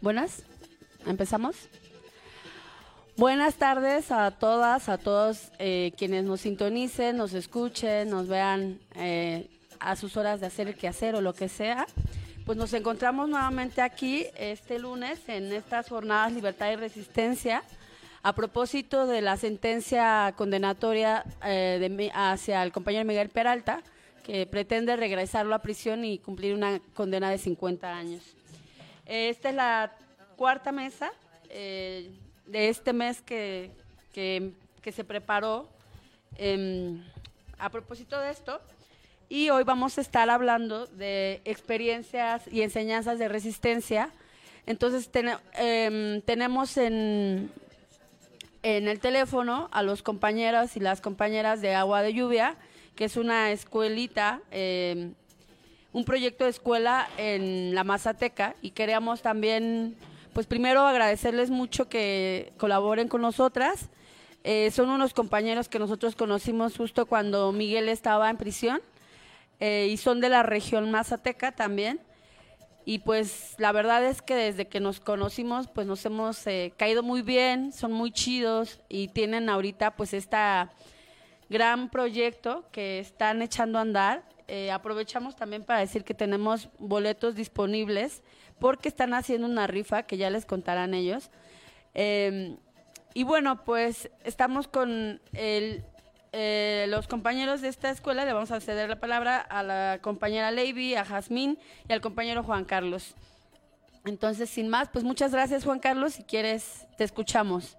Buenas, empezamos. Buenas tardes a todas, a todos quienes nos sintonicen, nos escuchen, nos vean a sus horas de hacer el quehacer o lo que sea. Pues nos encontramos nuevamente aquí este lunes en estas jornadas Libertad y Resistencia a propósito de la sentencia condenatoria hacia el compañero Miguel Peralta, que pretende regresarlo a prisión y cumplir una condena de 50 años. Esta es la cuarta mesa de este mes que se preparó a propósito de esto, y hoy vamos a estar hablando de experiencias y enseñanzas de resistencia. Entonces tenemos en el teléfono a los compañeros y las compañeras de Agua de Lluvia, que es una escuelita, un proyecto de escuela en la Mazateca, y queríamos también, pues primero agradecerles mucho que colaboren con nosotras. Son unos compañeros que nosotros conocimos justo cuando Miguel estaba en prisión, y son de la región Mazateca también. Y pues la verdad es que desde que nos conocimos pues nos hemos caído muy bien, son muy chidos y tienen ahorita pues esta gran proyecto que están echando a andar. Aprovechamos también para decir que tenemos boletos disponibles porque están haciendo una rifa que ya les contarán ellos. Y bueno, pues estamos con los compañeros de esta escuela. Le vamos a ceder la palabra a la compañera Leiby, a Jazmín y al compañero Juan Carlos. Entonces, sin más, pues muchas gracias, Juan Carlos. Si quieres, te escuchamos.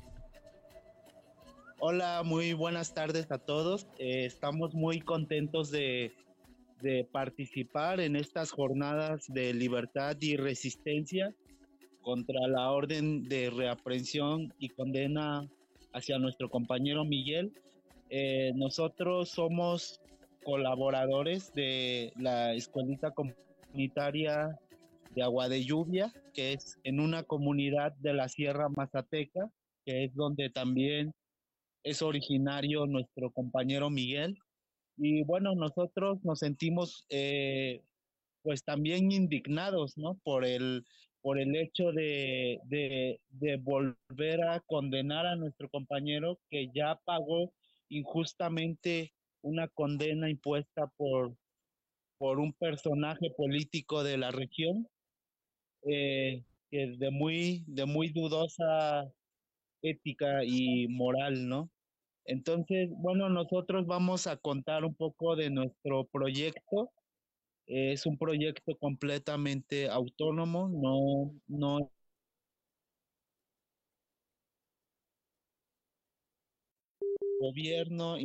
Hola, muy buenas tardes a todos. Estamos muy contentos de participar en estas jornadas de libertad y resistencia contra la orden de reaprehensión y condena hacia nuestro compañero Miguel. Nosotros somos colaboradores de la escuelita comunitaria de Agua de Lluvia, que es en una comunidad de la Sierra Mazateca, que es donde también es originario nuestro compañero Miguel. Y bueno, nosotros nos sentimos pues también indignados, ¿no? Por el hecho de volver a condenar a nuestro compañero que ya pagó injustamente una condena impuesta por un personaje político de la región, que es de muy dudosa ética y moral, ¿no? Entonces, bueno, nosotros vamos a contar un poco de nuestro proyecto. Es un proyecto completamente autónomo, no gobierno.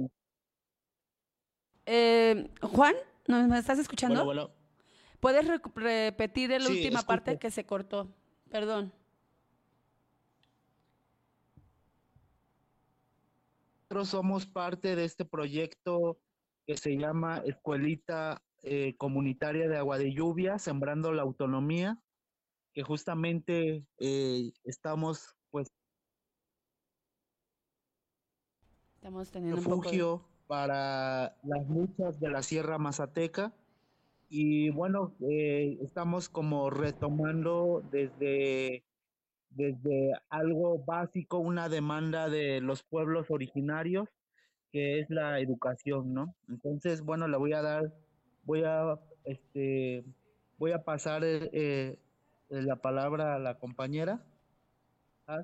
Juan, ¿me estás escuchando? Bueno, ¿Puedes repetir la sí, última parte escucho. que se cortó? Perdón. Nosotros somos parte de este proyecto que se llama Escuelita Comunitaria de Agua de Lluvia, Sembrando la Autonomía, que justamente estamos pues Estamos teniendo un poco de... refugio para las luchas de la Sierra Mazateca. Y bueno, estamos como retomando desde algo básico, una demanda de los pueblos originarios, que es la educación, ¿no? Entonces, bueno, le voy a dar, voy a, este, voy a pasar la palabra a la compañera. Ah,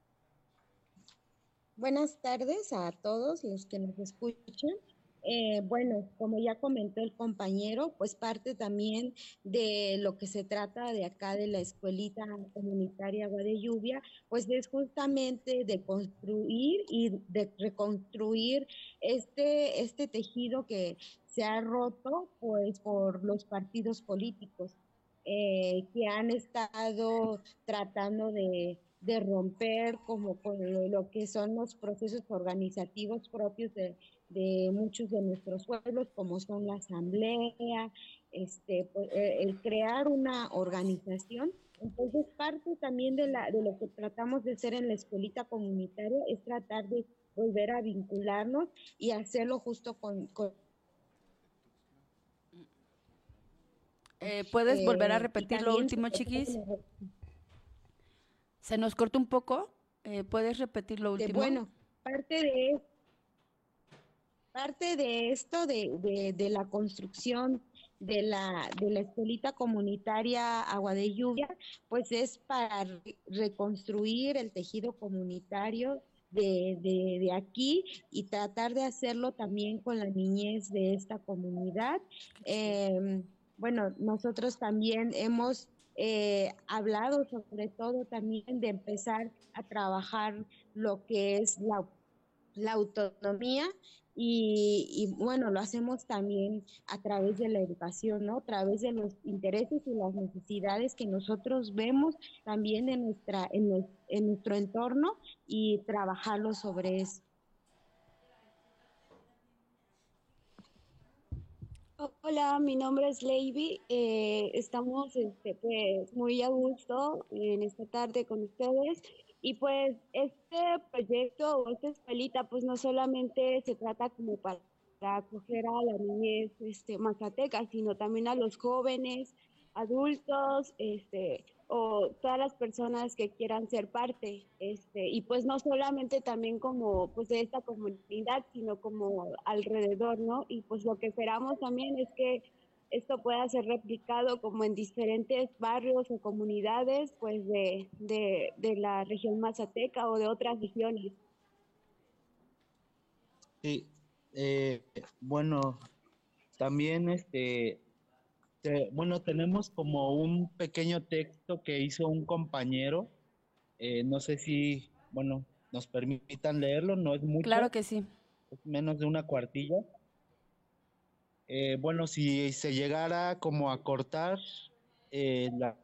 Buenas tardes a todos los que nos escuchan. Bueno, como ya comentó el compañero, pues parte también de lo que se trata de acá de la escuelita comunitaria Agua de Lluvia, pues es justamente de construir y de reconstruir este tejido que se ha roto pues por los partidos políticos que han estado tratando de romper como con lo que son los procesos organizativos propios de muchos de nuestros pueblos, como son la asamblea, pues, el crear una organización. Entonces, parte también de lo que tratamos de hacer en la escuelita comunitaria es tratar de volver a vincularnos y hacerlo justo con ¿Puedes volver a y repetir lo también último, chiquis? Se nos cortó un poco. ¿Puedes repetir lo último? Bueno, parte de esto, de la construcción de la escuelita comunitaria Agua de Lluvia, pues es para reconstruir el tejido comunitario de aquí y tratar de hacerlo también con la niñez de esta comunidad. Bueno, nosotros también hemos hablado sobre todo también de empezar a trabajar lo que es la autonomía bueno, lo hacemos también a través de la educación, ¿no? A través de los intereses y las necesidades que nosotros vemos también en nuestro entorno y trabajarlo sobre eso. Hola, mi nombre es Leiby. Estamos pues, muy a gusto en esta tarde con ustedes. Y pues este proyecto o esta escuelita pues no solamente se trata como para acoger a la niñez mazateca, sino también a los jóvenes, adultos, o todas las personas que quieran ser parte, y pues no solamente también como pues de esta comunidad, sino como alrededor, ¿no? Y pues lo que esperamos también es que esto pueda ser replicado como en diferentes barrios o comunidades pues de la región mazateca o de otras regiones. Sí, bueno, también bueno, tenemos como un pequeño texto que hizo un compañero, no sé si, bueno, nos permitan leerlo, no es mucho. Claro que sí. Es menos de una cuartilla. Bueno, si se llegara como a cortar, eh, la,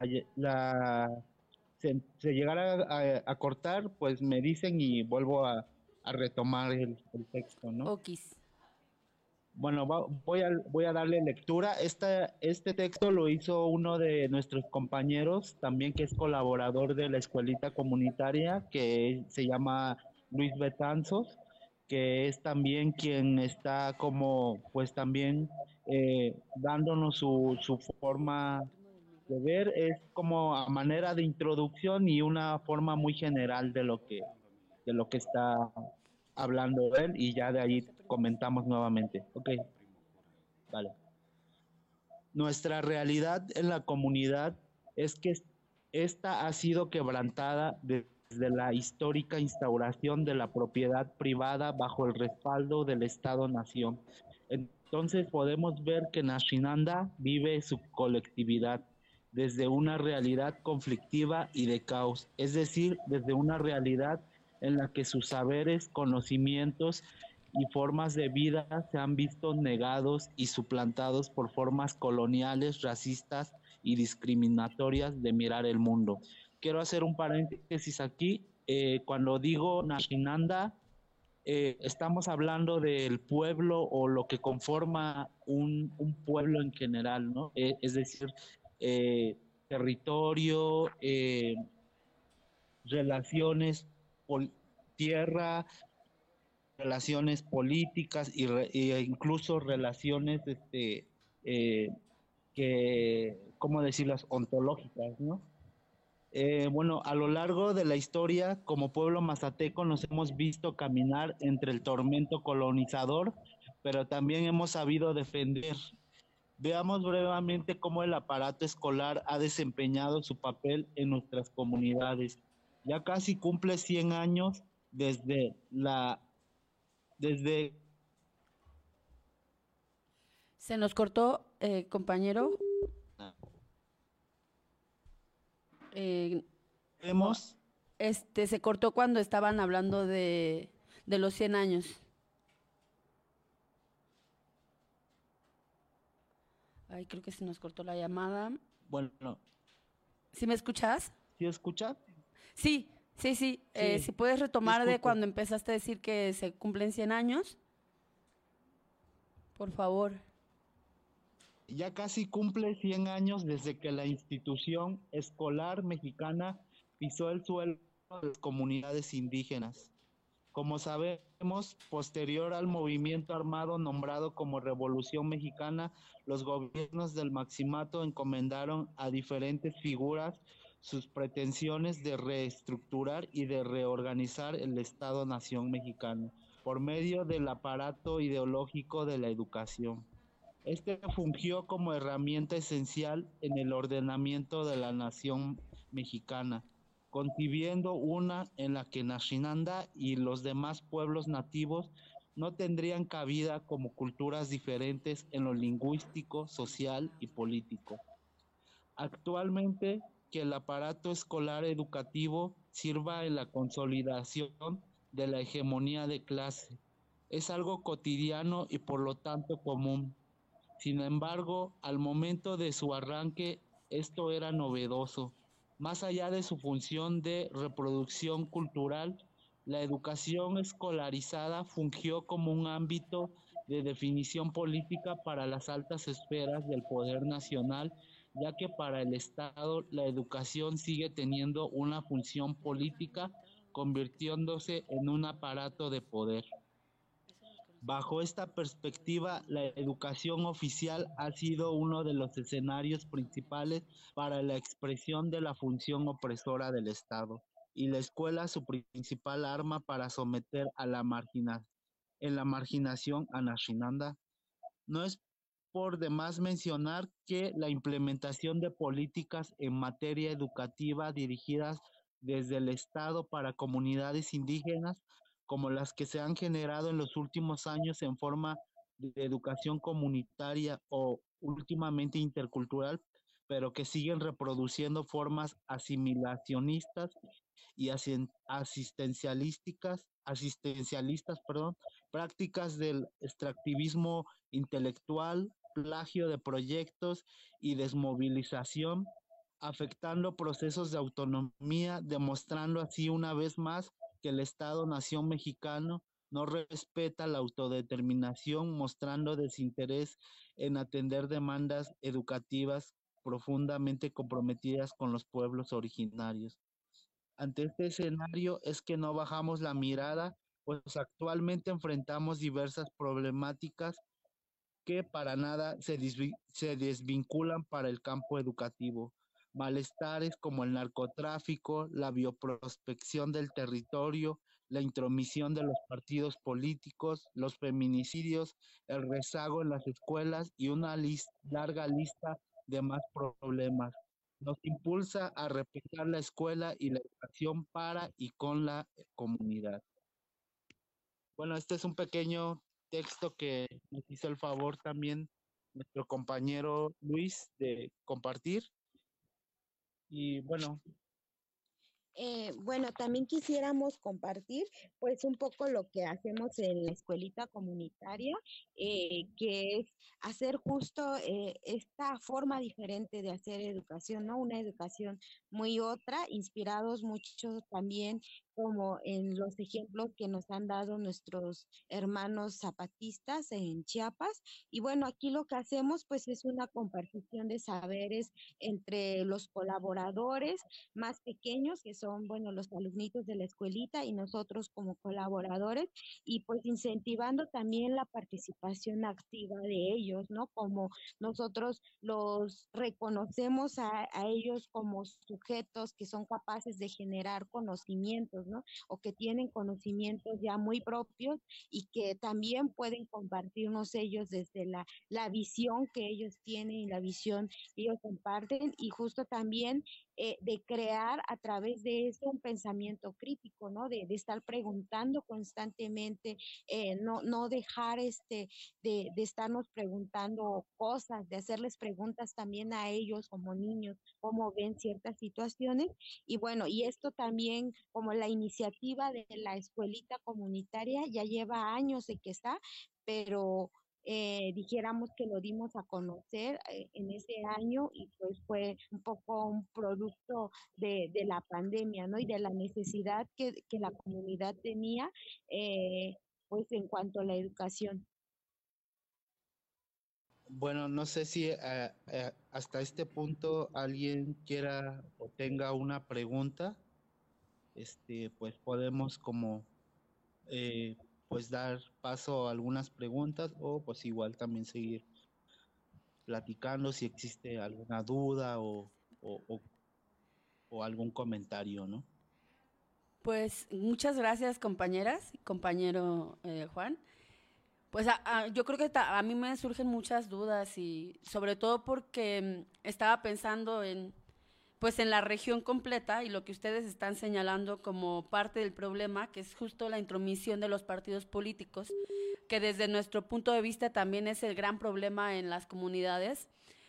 se llegara a cortar, pues me dicen y vuelvo a retomar el texto, ¿no? Okis. Bueno, voy a darle lectura. Este texto lo hizo uno de nuestros compañeros, también que es colaborador de la escuelita comunitaria, que se llama Luis Betanzos, que es también quien está como, pues también dándonos su forma de ver. Es como a manera de introducción y una forma muy general de lo que está hablando él, y ya de ahí comentamos nuevamente. Ok, vale. Nuestra realidad en la comunidad es que esta ha sido quebrantada desde la histórica instauración de la propiedad privada bajo el respaldo del Estado-Nación. Entonces podemos ver que Nashinanda vive su colectividad desde una realidad conflictiva y de caos, es decir, desde una realidad en la que sus saberes, conocimientos y formas de vida se han visto negados y suplantados por formas coloniales, racistas y discriminatorias de mirar el mundo. Quiero hacer un paréntesis aquí. Cuando digo Nashinanda, estamos hablando del pueblo o lo que conforma un pueblo en general, ¿no? Es decir, territorio, relaciones, tierra, relaciones políticas e incluso relaciones, ¿cómo decirlas? Ontológicas, ¿no? Bueno, a lo largo de la historia, como pueblo mazateco, nos hemos visto caminar entre el tormento colonizador, pero también hemos sabido defender. Veamos brevemente cómo el aparato escolar ha desempeñado su papel en nuestras comunidades. Ya casi cumple 100 años desde Se nos cortó, compañero. hemos Se cortó cuando estaban hablando de los 100 años. Ay, creo que se nos cortó la llamada. Bueno, ¿Sí me escuchas? ¿sí escucha? Sí. Si puedes retomar de cuando empezaste a decir que se cumplen 100 años. Por favor. Ya casi cumple 100 años desde que la institución escolar mexicana pisó el suelo de las comunidades indígenas. Como sabemos, posterior al movimiento armado nombrado como Revolución Mexicana, los gobiernos del Maximato encomendaron a diferentes figuras sus pretensiones de reestructurar y de reorganizar el Estado-Nación mexicano por medio del aparato ideológico de la educación. Este fungió como herramienta esencial en el ordenamiento de la nación mexicana, concibiendo una en la que Nashinanda y los demás pueblos nativos no tendrían cabida como culturas diferentes en lo lingüístico, social y político. Actualmente, que el aparato escolar educativo sirva en la consolidación de la hegemonía de clase es algo cotidiano y por lo tanto común. Sin embargo, al momento de su arranque, esto era novedoso. Más allá de su función de reproducción cultural, la educación escolarizada fungió como un ámbito de definición política para las altas esferas del poder nacional, ya que para el Estado la educación sigue teniendo una función política, convirtiéndose en un aparato de poder. Bajo esta perspectiva, la educación oficial ha sido uno de los escenarios principales para la expresión de la función opresora del Estado, y la escuela su principal arma para someter a en la marginación a Nashinanda. No es por demás mencionar que la implementación de políticas en materia educativa dirigidas desde el Estado para comunidades indígenas, como las que se han generado en los últimos años en forma de educación comunitaria o últimamente intercultural, pero que siguen reproduciendo formas asimilacionistas y asistencialistas, perdón, prácticas del extractivismo intelectual, plagio de proyectos y desmovilización, afectando procesos de autonomía, demostrando así una vez más que el Estado-Nación mexicano no respeta la autodeterminación, mostrando desinterés en atender demandas educativas profundamente comprometidas con los pueblos originarios. Ante este escenario es que no bajamos la mirada, pues actualmente enfrentamos diversas problemáticas que para nada se desvinculan para el campo educativo. Malestares como el narcotráfico, la bioprospección del territorio, la intromisión de los partidos políticos, los feminicidios, el rezago en las escuelas y una larga lista de más problemas. Nos impulsa a repensar la escuela y la educación para y con la comunidad. Bueno, este es un pequeño texto que nos hizo el favor también nuestro compañero Luis de compartir. Y bueno, Bueno, también quisiéramos compartir pues un poco lo que hacemos en la escuelita comunitaria, que es hacer justo esta forma diferente de hacer educación, ¿no? Una educación muy otra, inspirados mucho también como en los ejemplos que nos han dado nuestros hermanos zapatistas en Chiapas. Y bueno, aquí lo que hacemos pues es una compartición de saberes entre los colaboradores más pequeños, que son, bueno, los alumnitos de la escuelita y nosotros como colaboradores, y pues incentivando también la participación activa de ellos, ¿no? Como nosotros los reconocemos a ellos como sujetos que son capaces de generar conocimientos, ¿no? O que tienen conocimientos ya muy propios y que también pueden compartirnos ellos desde la visión que ellos tienen y la visión que ellos comparten, y justo también de crear a través de eso un pensamiento crítico, ¿no? De estar preguntando constantemente, no dejar de estarnos preguntando cosas, de hacerles preguntas también a ellos como niños, cómo ven ciertas situaciones. Y bueno, y esto también como la iniciativa de la escuelita comunitaria ya lleva años de que está, pero dijéramos que lo dimos a conocer en ese año, y pues fue un poco un producto de la pandemia, ¿no? Y de la necesidad que la comunidad tenía, pues en cuanto a la educación. bueno, no sé si hasta este punto alguien quiera o tenga una pregunta, pues podemos como eh, pues dar paso a algunas preguntas o pues igual también seguir platicando si existe alguna duda o o algún comentario, ¿no? Pues muchas gracias, compañeras y compañero Juan. Pues yo creo que a mí me surgen muchas dudas y sobre todo porque estaba pensando en, pues en la región completa y lo que ustedes están señalando como parte del problema, que es justo la intromisión de los partidos políticos, que desde nuestro punto de vista también es el gran problema en las comunidades.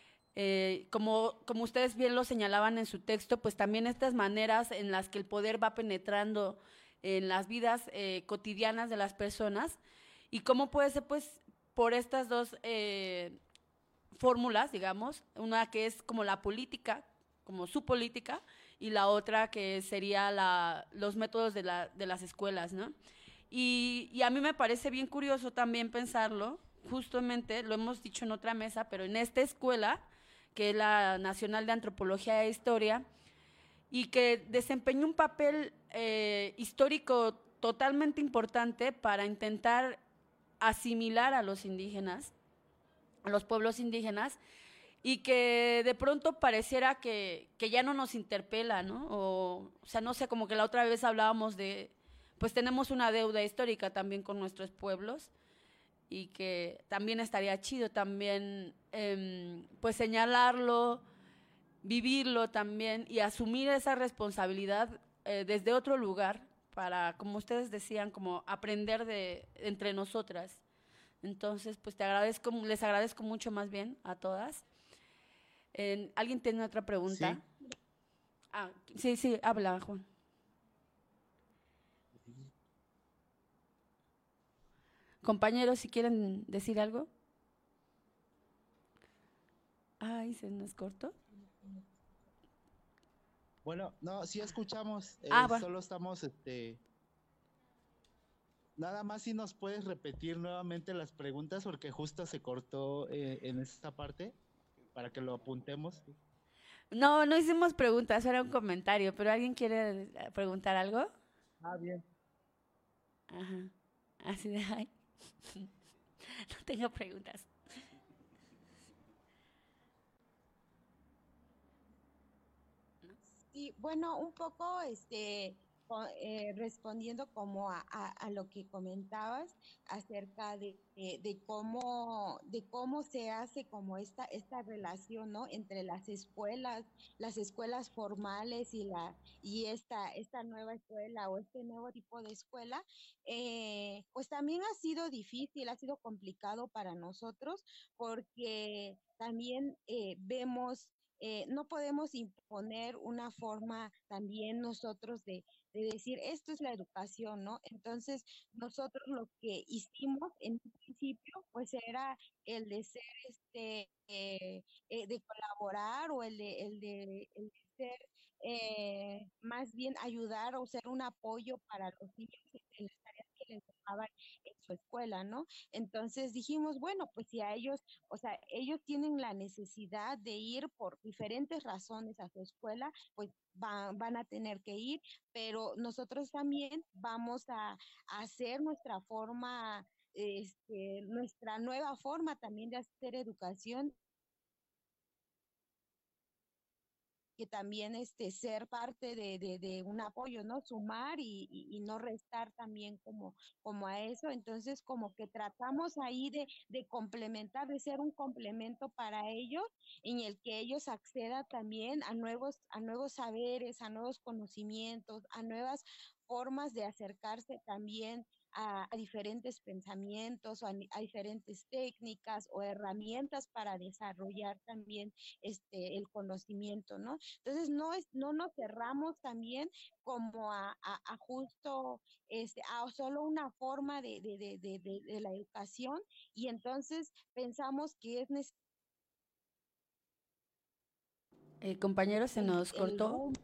Como ustedes bien lo señalaban en su texto, pues también estas maneras en las que el poder va penetrando en las vidas cotidianas de las personas y cómo puede ser pues por estas dos fórmulas, digamos, una que es como la política, como su política, y la otra que sería los métodos de las escuelas, ¿no? Y a mí me parece bien curioso también pensarlo, justamente, lo hemos dicho en otra mesa, pero en esta escuela, que es la Nacional de Antropología e Historia, y que desempeña un papel histórico totalmente importante para intentar asimilar a los indígenas, a los pueblos indígenas, y que de pronto pareciera que ya no nos interpela, ¿no? O sea, no sé, como que la otra vez hablábamos de, pues tenemos una deuda histórica también con nuestros pueblos y que también estaría chido también, pues señalarlo, vivirlo también y asumir esa responsabilidad desde otro lugar para, como ustedes decían, como aprender de entre nosotras. Entonces, pues les agradezco mucho más bien a todas. ¿Alguien tiene otra pregunta? Sí. Sí, sí, habla, Juan. Compañeros, si quieren decir algo. Ay, se nos cortó. Bueno, no, sí escuchamos, Va. solo estamos, nada más si nos puedes repetir nuevamente las preguntas porque justo se cortó en esta parte para que lo apuntemos. No, no hicimos preguntas, era un comentario, pero ¿alguien quiere preguntar algo? Ah, bien. Ajá. Así de, ay, no tengo preguntas. Sí, bueno, un poco, respondiendo como a lo que comentabas acerca de cómo se hace como esta relación, ¿no? Entre las escuelas formales y esta nueva escuela o este nuevo tipo de escuela, pues también ha sido difícil, ha sido complicado para nosotros porque también vemos no podemos imponer una forma también nosotros de decir, esto es la educación, ¿no? Entonces, nosotros lo que hicimos en un principio, pues era el de ser, de colaborar o el de ser, más bien ayudar o ser un apoyo para los niños en las tareas que les tocaban en su escuela, ¿no? Entonces dijimos, bueno, pues si a ellos o sea, ellos tienen la necesidad de ir por diferentes razones a su escuela, pues van a tener que ir, pero nosotros también vamos a hacer nuestra forma, nuestra nueva forma también de hacer educación que también ser parte de un apoyo, ¿no? Sumar y no restar también como a eso. Entonces, como que tratamos ahí de complementar, de ser un complemento para ellos, en el que ellos accedan también a nuevos saberes, a nuevos conocimientos, a nuevas formas de acercarse también a diferentes pensamientos, a diferentes técnicas o herramientas para desarrollar también el conocimiento, ¿no? Entonces no nos cerramos también como a justo a solo una forma de la educación y entonces pensamos que es necesario Compañero, se nos el cortó. rumbo.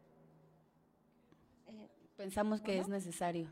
Pensamos que es Bueno, necesario.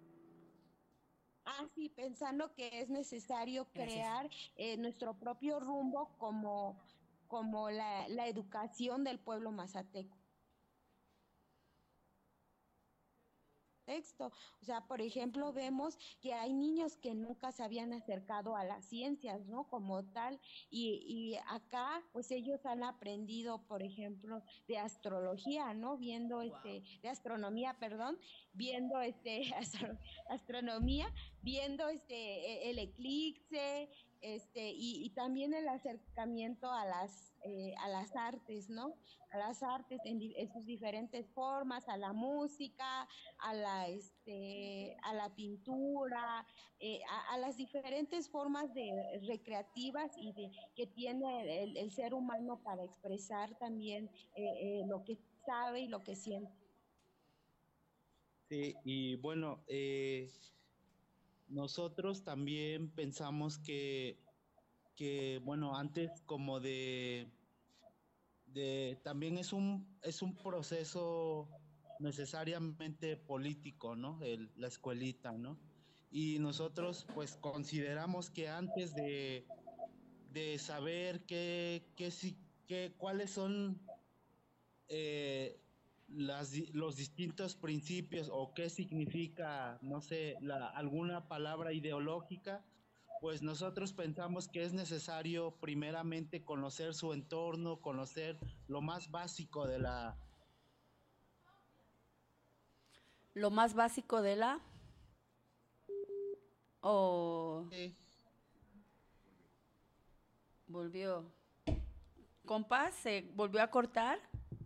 sí, pensando que es necesario Gracias. crear nuestro propio rumbo como la educación del pueblo mazateco. contexto. O sea, por ejemplo, vemos que hay niños que nunca se habían acercado a las ciencias, ¿no? Como tal, y acá, pues ellos han aprendido, por ejemplo, de astrología, ¿no? Viendo de astronomía, perdón, viendo astronomía, viendo el eclipse, y también el acercamiento a las artes, ¿no? A las artes en sus diferentes formas, a la música, a la pintura, a las diferentes formas de recreativas que tiene el ser humano para expresar también lo que sabe y lo que siente. Sí, y bueno, nosotros también pensamos bueno, antes como también es un proceso necesariamente político, ¿no? La escuelita, ¿no? Y nosotros pues consideramos que antes de saber cuáles son los distintos principios o qué significa, no sé, alguna palabra ideológica, pues nosotros pensamos que es necesario primeramente conocer su entorno, conocer lo más básico de la... Lo más básico de la... O... Volvió. Compás, se volvió a cortar.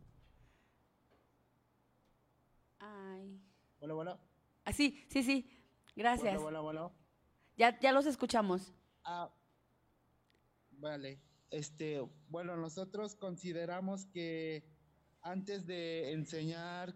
Ay. Bueno. Ah, sí. Gracias. Bueno. Ya los escuchamos. Ah, vale. Bueno, nosotros consideramos que antes de enseñar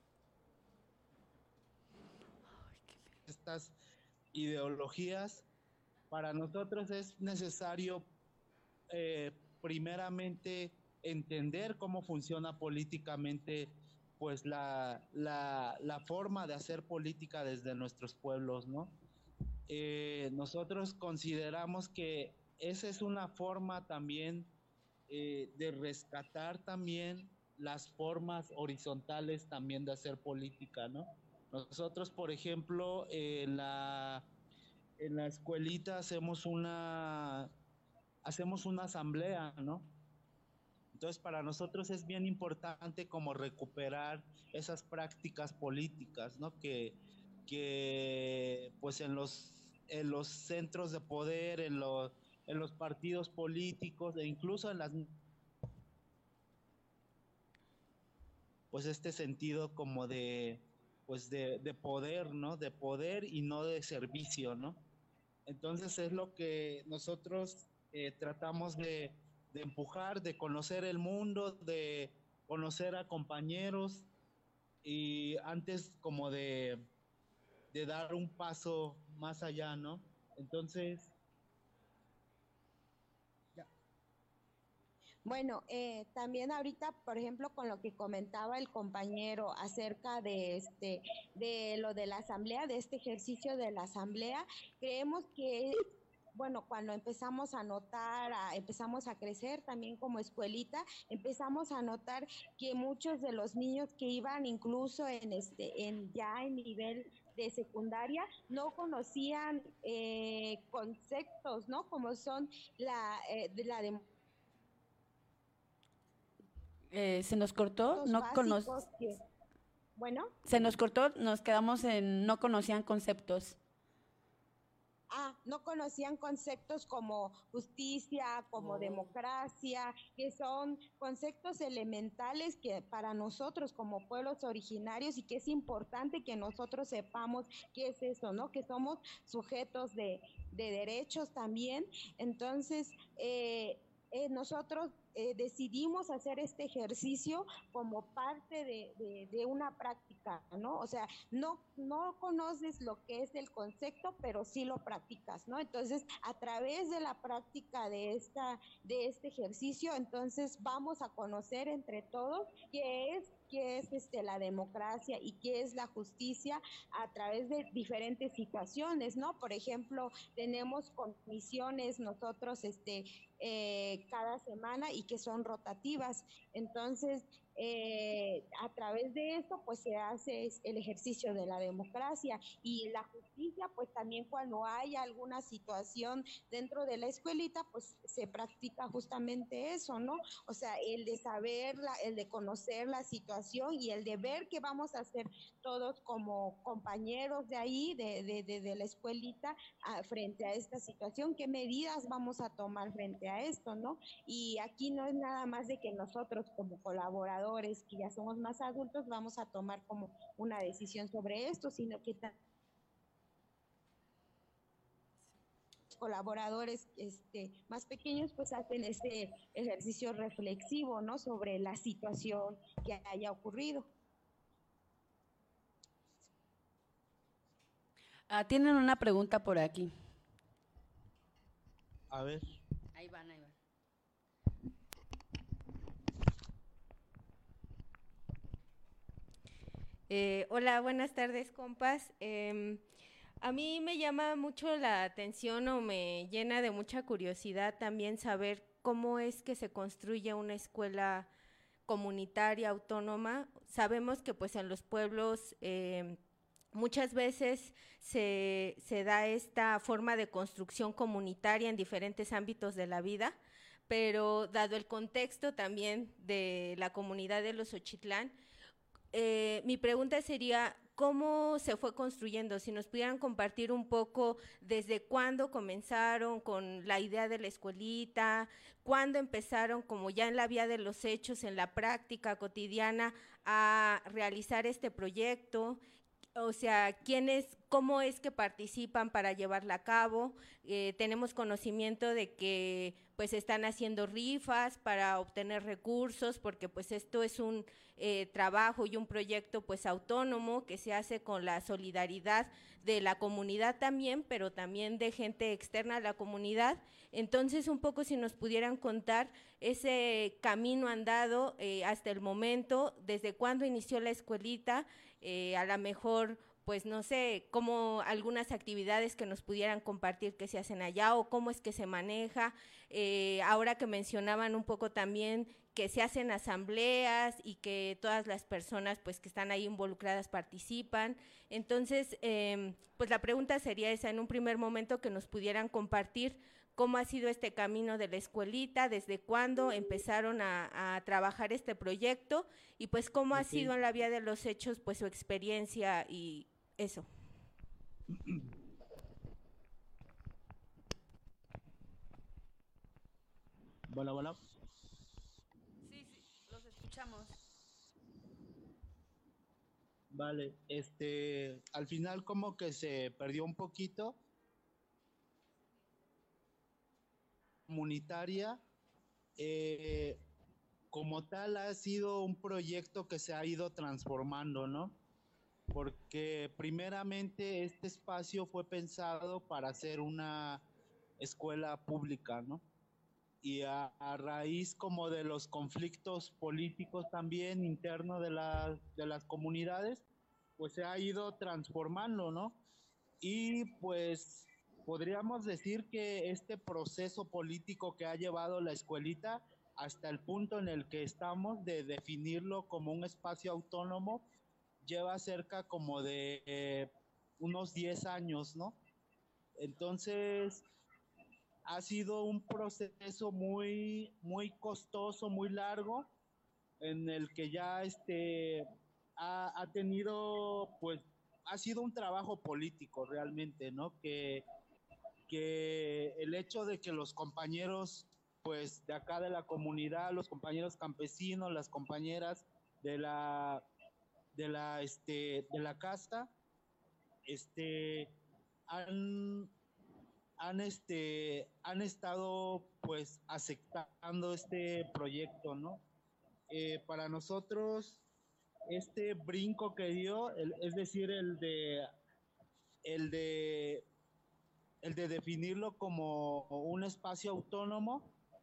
estas ideologías, para nosotros es necesario primeramente entender cómo funciona políticamente pues la forma de hacer política desde nuestros pueblos, ¿no? Nosotros consideramos que esa es una forma también de rescatar también las formas horizontales también de hacer política, ¿no? Nosotros, por ejemplo, en la escuelita hacemos una asamblea, ¿no? Entonces, para nosotros es bien importante como recuperar esas prácticas políticas, ¿no? Que pues en los centros de poder, en los partidos políticos e incluso en las... pues este sentido como pues de poder, ¿no? De poder y no de servicio, ¿no? Entonces es lo que nosotros tratamos de empujar, de conocer el mundo, de conocer a compañeros y antes como de dar un paso más allá, ¿no? Entonces... Ya. Bueno, también ahorita, por ejemplo, con lo que comentaba el compañero acerca de lo de la asamblea, de este ejercicio de la asamblea, creemos que bueno, cuando empezamos a notar, empezamos a crecer también como escuelita, empezamos a notar que muchos de los niños que iban incluso ya en nivel de secundaria no conocían conceptos, ¿no? Como son de la Se nos cortó, básicos que, bueno. Se nos cortó, nos quedamos en no conocían conceptos. No conocían conceptos como justicia, como democracia, que son conceptos elementales que para nosotros como pueblos originarios y que es importante que nosotros sepamos qué es eso, ¿no? Que somos sujetos de derechos también. Entonces, nosotros decidimos hacer este ejercicio como parte de una práctica, ¿no? O sea, no conoces lo que es el concepto, pero sí lo practicas, ¿no? Entonces, a través de la práctica de este ejercicio, entonces vamos a conocer entre todos qué es la democracia y qué es la justicia a través de diferentes situaciones, ¿no? Por ejemplo, tenemos comisiones nosotros cada semana y que son rotativas. Entonces, a través de esto, pues se hace el ejercicio de la democracia y la justicia, pues también cuando hay alguna situación dentro de la escuelita, pues se practica justamente eso, ¿no? O sea, el de saber, el de conocer la situación y el de ver qué vamos a hacer todos como compañeros de ahí, de la escuelita, frente a esta situación, qué medidas vamos a tomar frente a esto, ¿no? Y aquí no es nada más de que nosotros como colaboradores, que ya somos más adultos, vamos a tomar como una decisión sobre esto, sino que colaboradores más pequeños pues hacen este ejercicio reflexivo, ¿no? Sobre la situación que haya ocurrido. Tienen una pregunta por aquí. A ver. Ahí van, ahí van. Hola, buenas tardes, compas. A mí me llama mucho la atención o me llena de mucha curiosidad también saber cómo es que se construye una escuela comunitaria autónoma. Sabemos que pues en los pueblos muchas veces se da esta forma de construcción comunitaria en diferentes ámbitos de la vida, pero dado el contexto también de la comunidad de los Xochitlán, mi pregunta sería, ¿cómo se fue construyendo? Si nos pudieran compartir un poco desde cuándo comenzaron con la idea de la escuelita, cuándo empezaron como ya en la vía de los hechos, en la práctica cotidiana, a realizar este proyecto. O sea, cómo es que participan para llevarla a cabo. Tenemos conocimiento de que pues están haciendo rifas para obtener recursos, porque pues esto es un trabajo y un proyecto pues autónomo que se hace con la solidaridad de la comunidad también, pero también de gente externa a la comunidad. Entonces, un poco si nos pudieran contar ese camino andado hasta el momento, desde cuándo inició la escuelita, a lo mejor, pues no sé, como algunas actividades que nos pudieran compartir que se hacen allá o cómo es que se maneja. Ahora que mencionaban un poco también que se hacen asambleas y que todas las personas pues que están ahí involucradas participan. Entonces, pues la pregunta sería esa, en un primer momento que nos pudieran compartir cómo ha sido este camino de la escuelita, desde cuándo empezaron a trabajar este proyecto y pues cómo ha sido en la vía de los hechos pues su experiencia y eso. Bueno, bueno. Sí, sí, los escuchamos. Vale, al final como que se perdió un poquito. Comunitaria, como tal ha sido un proyecto que se ha ido transformando, ¿no? Porque primeramente este espacio fue pensado para ser una escuela pública, ¿no? Y a raíz como de los conflictos políticos también internos de las comunidades, pues se ha ido transformando, ¿no? Y pues podríamos decir que este proceso político que ha llevado la escuelita hasta el punto en el que estamos de definirlo como un espacio autónomo, lleva cerca como de unos 10 años, ¿no? Entonces, ha sido un proceso muy costoso, muy largo, en el que ya ha tenido, pues, ha sido un trabajo político realmente, ¿no? Que el hecho de que los compañeros, pues, de acá de la comunidad, los compañeros campesinos, las compañeras de la casta, han, han estado pues aceptando este proyecto, ¿no? Para nosotros, este brinco que dio, es decir, el de, el de definirlo como un espacio autónomo,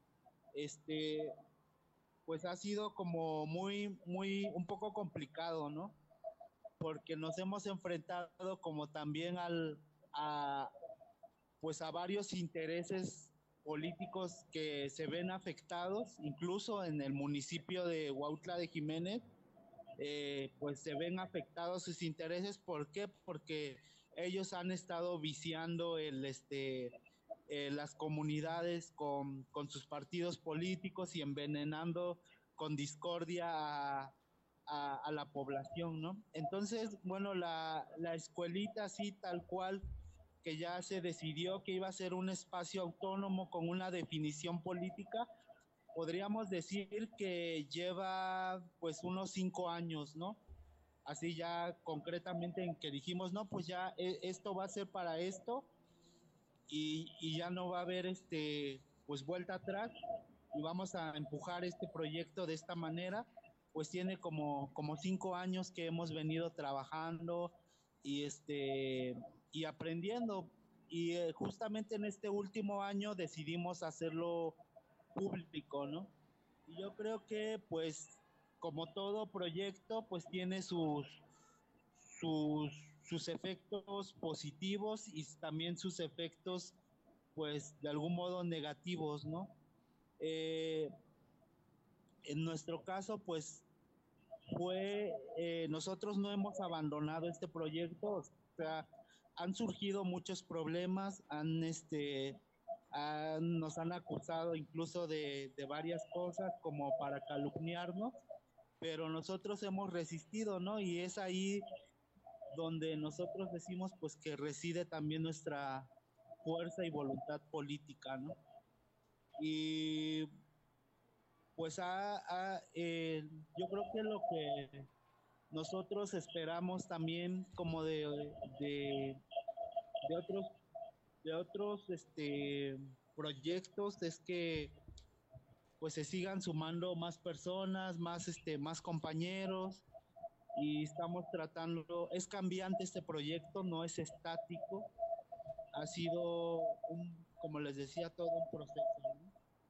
pues ha sido como un poco complicado, ¿no? Porque nos hemos enfrentado como también a, pues a varios intereses políticos que se ven afectados, incluso en el municipio de Huautla de Jiménez, pues se ven afectados sus intereses. ¿Por qué? Porque ellos han estado viciando las comunidades con sus partidos políticos y envenenando con discordia a la población, ¿no? Entonces, bueno, la escuelita así tal cual, que ya se decidió que iba a ser un espacio autónomo con una definición política, podríamos decir que lleva pues unos 5 años, ¿no? Así ya concretamente en que dijimos, no, pues ya esto va a ser para esto y ya no va a haber pues vuelta atrás y vamos a empujar este proyecto de esta manera. Pues tiene como 5 años que hemos venido trabajando y y aprendiendo, y justamente en este último año decidimos hacerlo público, ¿no? Y yo creo que pues como todo proyecto pues tiene sus, sus efectos positivos y también sus efectos pues de algún modo negativos, ¿no? Eh, en nuestro caso pues nosotros no hemos abandonado este proyecto, o sea, han surgido muchos problemas, nos han acusado incluso de varias cosas como para calumniarnos, pero nosotros hemos resistido, ¿no? Y es ahí donde nosotros decimos pues que reside también nuestra fuerza y voluntad política, ¿no? Y pues yo creo que lo que nosotros esperamos también como de, de otros de otros proyectos es que pues se sigan sumando más personas, más compañeros, y estamos tratando, es cambiante este proyecto, no es estático, ha sido como les decía, todo un proceso, ¿no?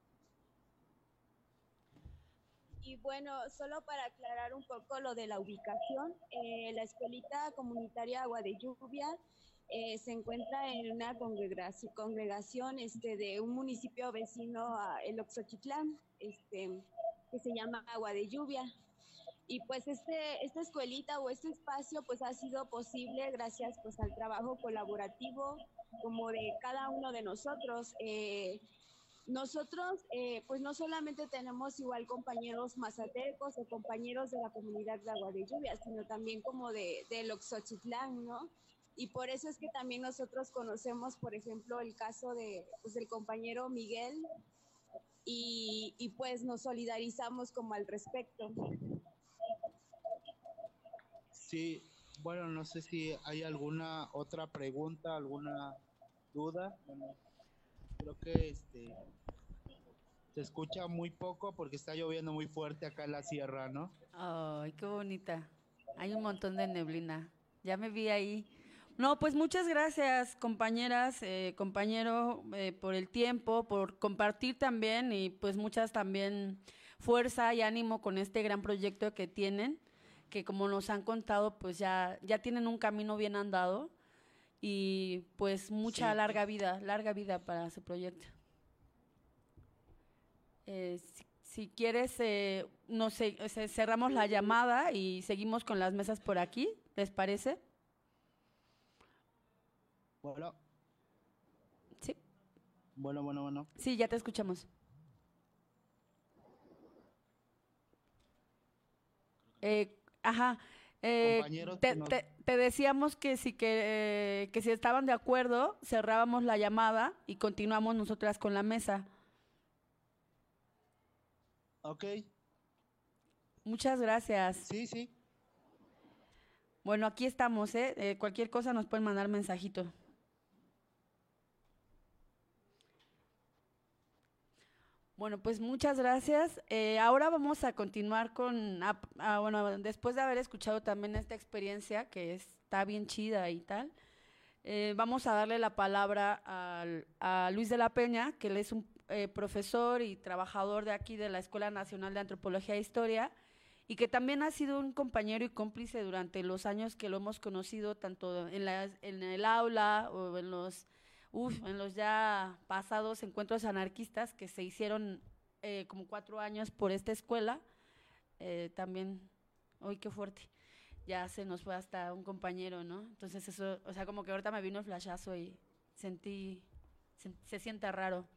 Y bueno, solo para aclarar un poco lo de la ubicación, la escuelita comunitaria Agua de Lluvia se encuentra en una congregación de un municipio vecino a El Oxochitlán, que se llama Agua de Lluvia. Y pues esta escuelita o este espacio pues ha sido posible gracias pues al trabajo colaborativo como de cada uno de nosotros. Nosotros, pues no solamente tenemos igual compañeros mazatecos o compañeros de la comunidad de Agua de Lluvia, sino también como del Oxochitlán, ¿no? Y por eso es que también nosotros conocemos, por ejemplo, el caso del compañero Miguel y pues nos solidarizamos como al respecto. Sí, bueno, no sé si hay alguna otra pregunta, alguna duda. Bueno, creo que se escucha muy poco porque está lloviendo muy fuerte acá en la sierra, ¿no? Ay, qué bonita. Hay un montón de neblina. Ya me vi ahí. No, pues muchas gracias, compañeras, compañero, por el tiempo, por compartir también y pues muchas también fuerza y ánimo con este gran proyecto que tienen, que como nos han contado, pues ya tienen un camino bien andado y pues mucha Sí. larga vida para su proyecto. Si quieres, no sé, cerramos la llamada y seguimos con las mesas por aquí, ¿les parece? Bueno, Sí. bueno. Sí, ya te escuchamos. Ajá. Compañeros, Te decíamos que si estaban de acuerdo, cerrábamos la llamada y continuamos nosotras con la mesa. ok, Muchas gracias. sí. Bueno, aquí estamos, ¿eh? Cualquier cosa nos pueden mandar mensajito. Bueno, pues muchas gracias. Ahora vamos a continuar bueno, después de haber escuchado también esta experiencia que está bien chida y tal, vamos a darle la palabra a Luis de la Peña, que él es un profesor y trabajador de aquí de la Escuela Nacional de Antropología e Historia y que también ha sido un compañero y cómplice durante los años que lo hemos conocido, tanto en el aula en los ya pasados encuentros anarquistas que se hicieron como 4 años por esta escuela, también, uy, qué fuerte, ya se nos fue hasta un compañero, ¿no? Entonces eso, o sea, como que ahorita me vino el flashazo y sentí, se siente raro.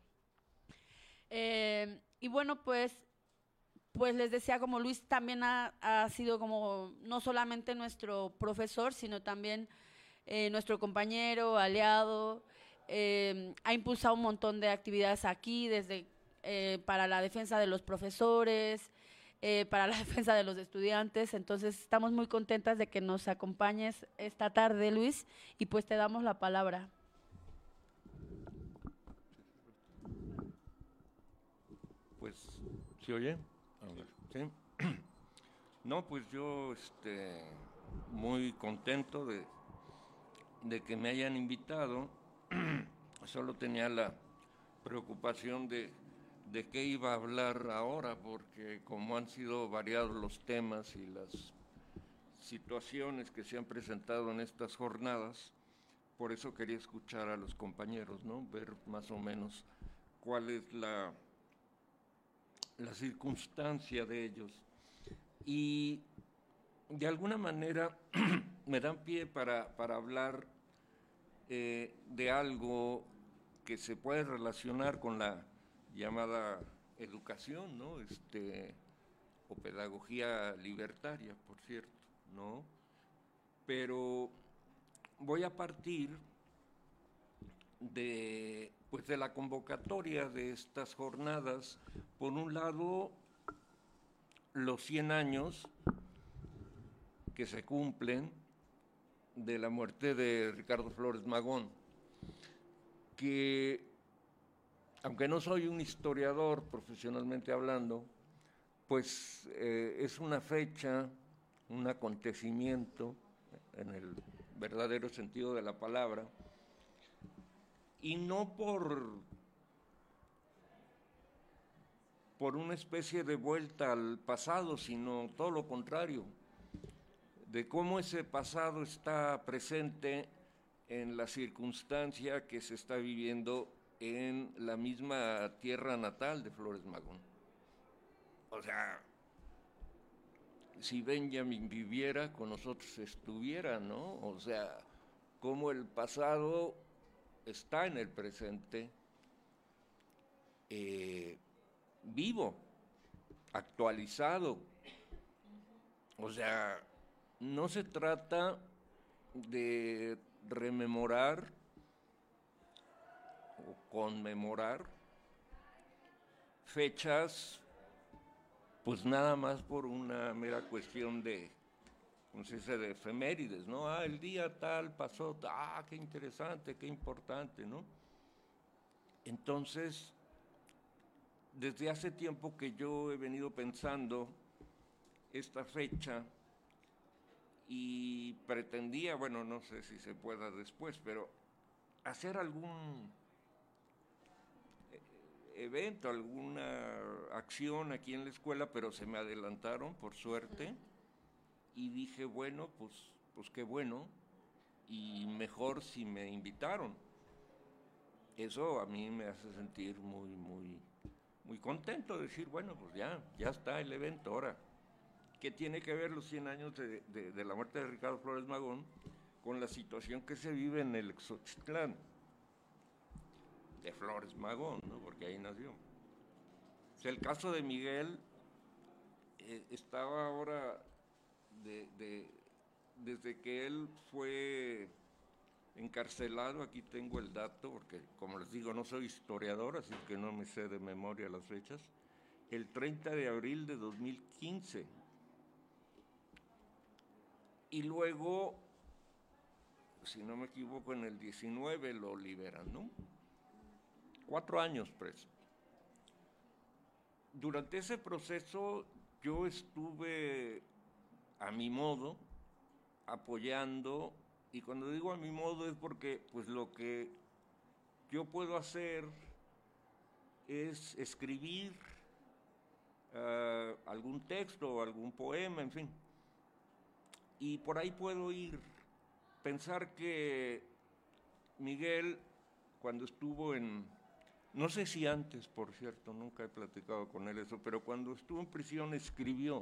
Y bueno, pues les decía, como Luis también ha sido como no solamente nuestro profesor, sino también nuestro compañero, aliado, ha impulsado un montón de actividades aquí, desde para la defensa de los profesores, para la defensa de los estudiantes. Entonces estamos muy contentas de que nos acompañes esta tarde, Luis, y pues te damos la palabra. Pues, ¿se oye? A ver, ¿sí? No, pues yo muy contento de que me hayan invitado. Solo tenía la preocupación de qué iba a hablar ahora, porque como han sido variados los temas y las situaciones que se han presentado en estas jornadas, por eso quería escuchar a los compañeros, ¿no? Ver más o menos cuál es la circunstancia de ellos. Y de alguna manera me dan pie para hablar de algo que se puede relacionar con la llamada educación, ¿no? O pedagogía libertaria, por cierto, ¿no? Pero voy a partir de la convocatoria de estas jornadas. Por un lado, los 100 años que se cumplen de la muerte de Ricardo Flores Magón, que aunque no soy un historiador profesionalmente hablando, pues es una fecha, un acontecimiento en el verdadero sentido de la palabra, y no por una especie de vuelta al pasado, sino todo lo contrario, de cómo ese pasado está presente en la circunstancia que se está viviendo en la misma tierra natal de Flores Magón. O sea, si Benjamin viviera, con nosotros estuviera, ¿no? O sea, cómo el pasado está en el presente, vivo, actualizado. O sea, no se trata de rememorar o conmemorar fechas, pues nada más por una mera cuestión de, ¿cómo se dice?, de efemérides, ¿no? El día tal pasó, qué interesante, qué importante, ¿no? Entonces, desde hace tiempo que yo he venido pensando esta fecha y pretendía, bueno, no sé si se pueda después, pero hacer algún evento, alguna acción aquí en la escuela, pero se me adelantaron, por suerte, y dije, bueno, pues qué bueno, y mejor si me invitaron. Eso a mí me hace sentir muy, muy, muy contento, decir, bueno, pues ya está el evento ahora. ¿Qué tiene que ver los 100 años de la muerte de Ricardo Flores Magón con la situación que se vive en el Exochitlán de Flores Magón, ¿no? Porque ahí nació. O sea, el caso de Miguel estaba ahora, desde que él fue encarcelado, aquí tengo el dato, porque como les digo, no soy historiador, así que no me sé de memoria las fechas, el 30 de abril de 2015. Y luego, si no me equivoco, en el 19 lo liberan, ¿no? 4 años preso. Durante ese proceso yo estuve a mi modo apoyando, y cuando digo a mi modo es porque pues lo que yo puedo hacer es escribir algún texto o algún poema, en fin. Y por ahí puedo ir. Pensar que Miguel cuando estuvo no sé si antes, por cierto, nunca he platicado con él eso, pero cuando estuvo en prisión escribió.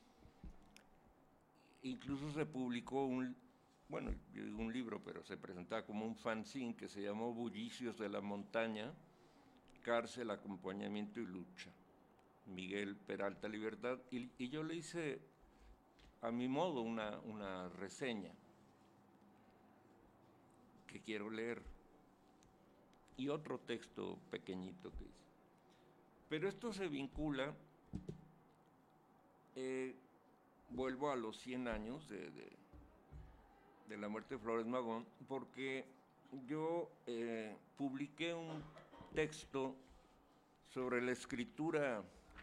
Incluso se publicó un libro, pero se presentaba como un fanzine que se llamó Bullicios de la Montaña, Cárcel, Acompañamiento y Lucha. Miguel Peralta Libertad, y yo le hice a mi modo una reseña que quiero leer y otro texto pequeñito que hice. Pero esto se vincula, vuelvo a los 100 años de la muerte de Flores Magón, porque yo publiqué un texto sobre la escritura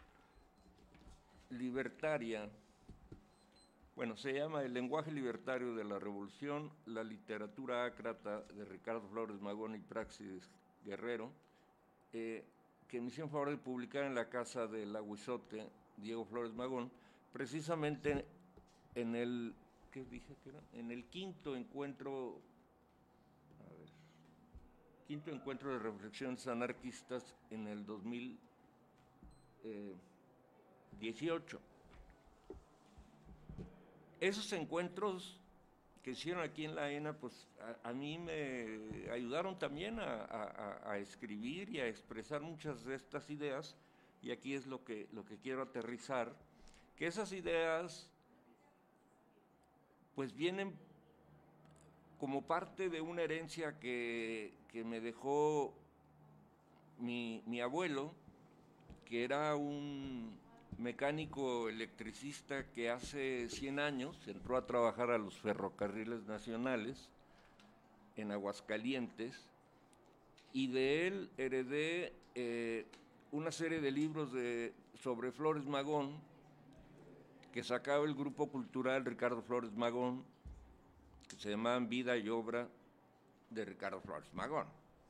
libertaria. Bueno, se llama El lenguaje libertario de la revolución, la literatura ácrata de Ricardo Flores Magón y Praxis Guerrero, que me hicieron favor de publicar en la casa del aguizote Diego Flores Magón, precisamente en el, ¿qué dije que era? En el quinto encuentro de reflexiones anarquistas en el 2018. Esos encuentros que hicieron aquí en la ENA, pues a mí me ayudaron también a escribir y a expresar muchas de estas ideas, y aquí es lo que quiero aterrizar, que esas ideas pues vienen como parte de una herencia que me dejó mi abuelo, que era un mecánico electricista que hace 100 años entró a trabajar a los ferrocarriles nacionales en Aguascalientes, y de él heredé una serie de libros sobre Flores Magón que sacaba el grupo cultural Ricardo Flores Magón, que se llamaban Vida y Obra de Ricardo Flores Magón.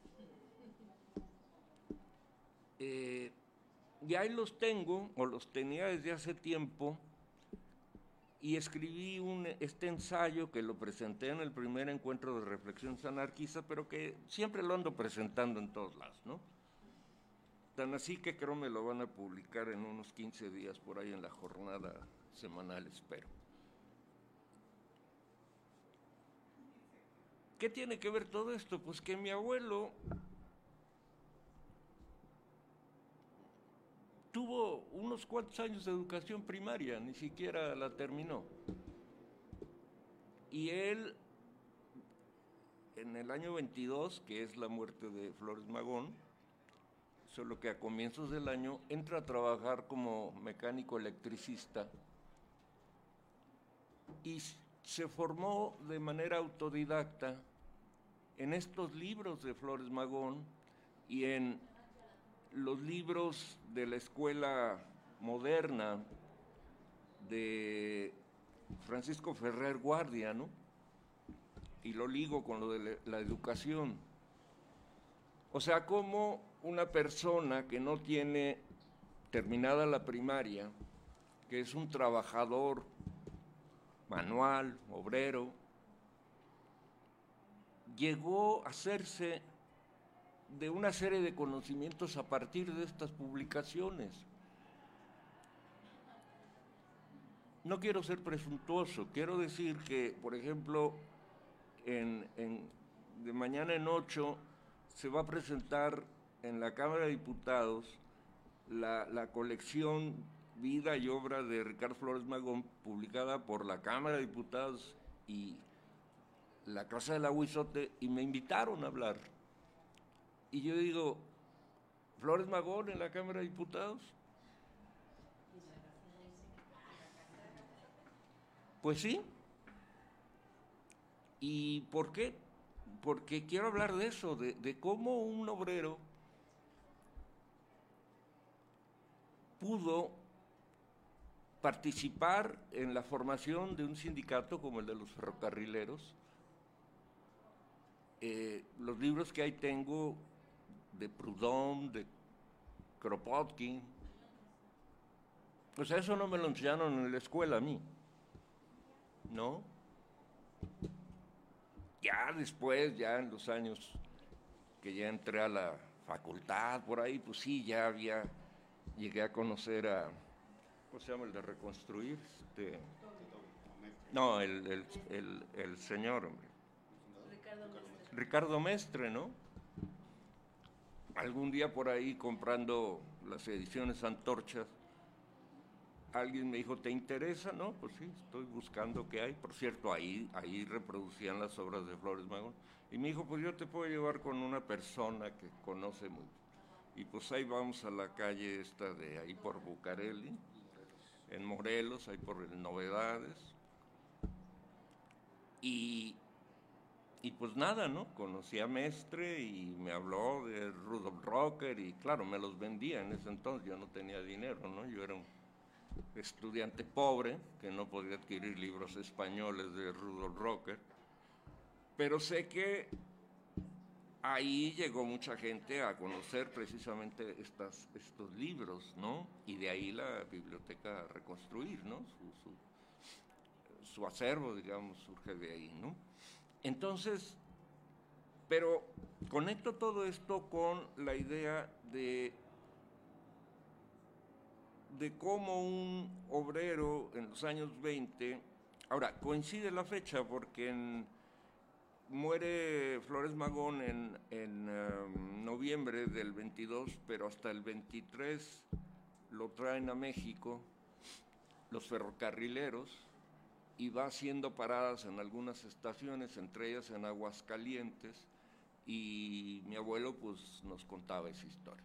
Y ahí los tengo, o los tenía desde hace tiempo, y escribí este ensayo que lo presenté en el primer encuentro de reflexiones anarquistas, pero que siempre lo ando presentando en todos lados, ¿no? Tan así que creo me lo van a publicar en unos 15 días por ahí en la jornada semanal, espero. ¿Qué tiene que ver todo esto? Pues que mi abuelo tuvo unos cuantos años de educación primaria, ni siquiera la terminó. Y él, en el año 22, que es la muerte de Flores Magón, solo que a comienzos del año, entra a trabajar como mecánico electricista y se formó de manera autodidacta en estos libros de Flores Magón y en los libros de la escuela moderna de Francisco Ferrer Guardia, ¿no? Y lo ligo con lo de la educación. O sea, como una persona que no tiene terminada la primaria, que es un trabajador manual, obrero, llegó a hacerse de una serie de conocimientos a partir de estas publicaciones. No quiero ser presuntuoso, quiero decir que, por ejemplo, de mañana en 8 se va a presentar en la Cámara de Diputados la colección Vida y Obra de Ricardo Flores Magón, publicada por la Cámara de Diputados y la Casa del Aguizote, y me invitaron a hablar. Y yo digo, ¿Flores Magón en la Cámara de Diputados? Pues sí. ¿Y por qué? Porque quiero hablar de eso, de cómo un obrero pudo participar en la formación de un sindicato como el de los ferrocarrileros. Los libros que ahí tengo de Proudhon, de Kropotkin, pues eso no me lo enseñaron en la escuela a mí, ¿no? Ya después, ya en los años que ya entré a la facultad, por ahí, pues sí, llegué a conocer a, ¿cómo se llama el de reconstruir? No, el señor, hombre. Ricardo Mestre, ¿no? Algún día por ahí comprando las ediciones Antorchas, alguien me dijo, ¿te interesa? No, pues sí, estoy buscando qué hay. Por cierto, ahí reproducían las obras de Flores Magón. Y me dijo, pues yo te puedo llevar con una persona que conoce mucho. Y pues ahí vamos a la calle esta de ahí por Bucareli, en Morelos, ahí por el Novedades. Y pues nada, ¿no? Conocí a Mestre y me habló de Rudolf Rocker y claro, me los vendía en ese entonces, yo no tenía dinero, ¿no? Yo era un estudiante pobre que no podía adquirir libros españoles de Rudolf Rocker, pero sé que ahí llegó mucha gente a conocer precisamente estos libros, ¿no? Y de ahí la biblioteca Reconstruir, ¿no? Su acervo, digamos, surge de ahí, ¿no? Entonces, pero conecto todo esto con la idea de cómo un obrero en los años 20, ahora coincide la fecha porque muere Flores Magón en noviembre del 22, pero hasta el 23 lo traen a México los ferrocarrileros y va haciendo paradas en algunas estaciones, entre ellas en Aguascalientes, y mi abuelo pues nos contaba esa historia.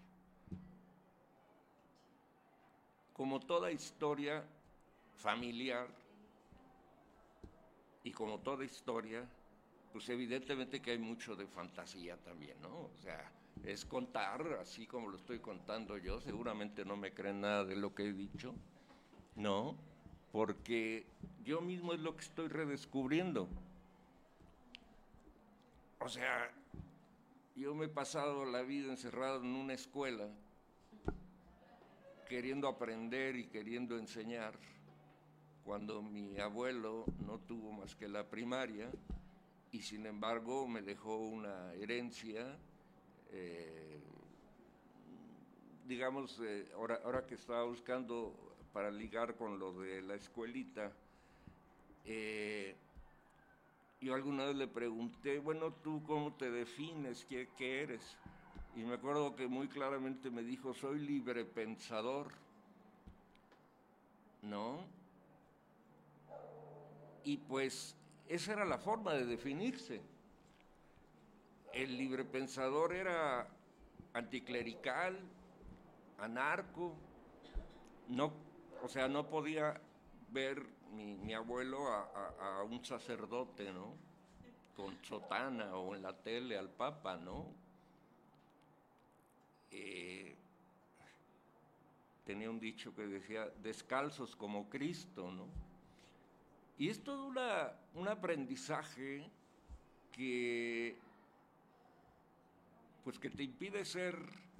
Como toda historia familiar y como toda historia, pues evidentemente que hay mucho de fantasía también, ¿no? O sea, es contar así como lo estoy contando yo, seguramente no me creen nada de lo que he dicho, ¿no? Porque yo mismo es lo que estoy redescubriendo. O sea, yo me he pasado la vida encerrado en una escuela, queriendo aprender y queriendo enseñar, cuando mi abuelo no tuvo más que la primaria y sin embargo me dejó una herencia, digamos, ahora que estaba buscando para ligar con lo de la escuelita, yo alguna vez le pregunté, bueno, ¿tú cómo te defines? ¿Qué eres? Y me acuerdo que muy claramente me dijo, soy librepensador, ¿no? Y pues esa era la forma de definirse. El librepensador era anticlerical, anarco, no, o sea, no podía ver mi abuelo a un sacerdote, ¿no? Con sotana o en la tele al papa, ¿no? Tenía un dicho que decía, descalzos como Cristo, ¿no? Y es todo un aprendizaje que, pues que te impide ser,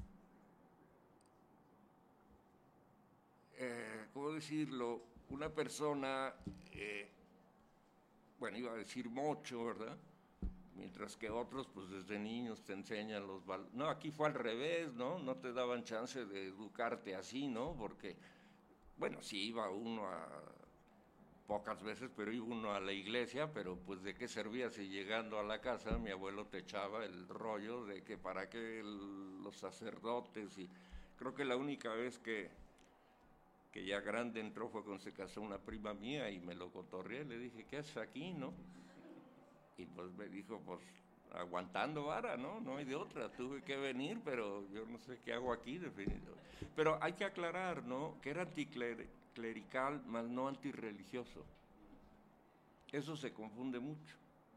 ¿cómo decirlo? Una persona, bueno, iba a decir mocho, ¿verdad? Mientras que otros, pues desde niños te enseñan los valores. No, aquí fue al revés, ¿no? No te daban chance de educarte así, ¿no? Porque, bueno, sí iba uno pocas veces, pero iba uno a la iglesia, pero pues de qué servía si llegando a la casa mi abuelo te echaba el rollo de que para qué los sacerdotes, y creo que la única vez que ya grande entró fue cuando se casó una prima mía y me lo cotorreé, le dije, ¿qué haces aquí, no? Y pues me dijo, pues aguantando vara, ¿no? No hay de otra, tuve que venir, pero yo no sé qué hago aquí, definitivamente. Pero hay que aclarar, ¿no? Que era anticlerical, más no antirreligioso. Eso se confunde mucho.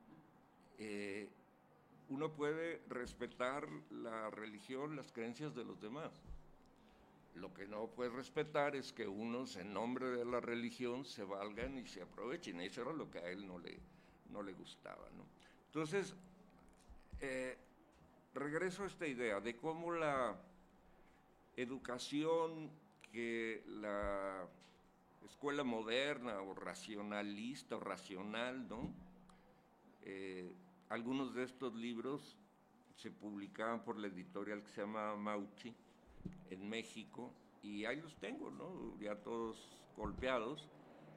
Uno puede respetar la religión, las creencias de los demás. Lo que no puede respetar es que unos, en nombre de la religión, se valgan y se aprovechen. Eso era lo que a él no le gustaba, ¿no? Entonces, regreso a esta idea de cómo la educación que la escuela moderna o racionalista o racional, ¿no? Algunos de estos libros se publicaban por la editorial que se llama Mauchi en México, y ahí los tengo, ¿no? Ya todos golpeados.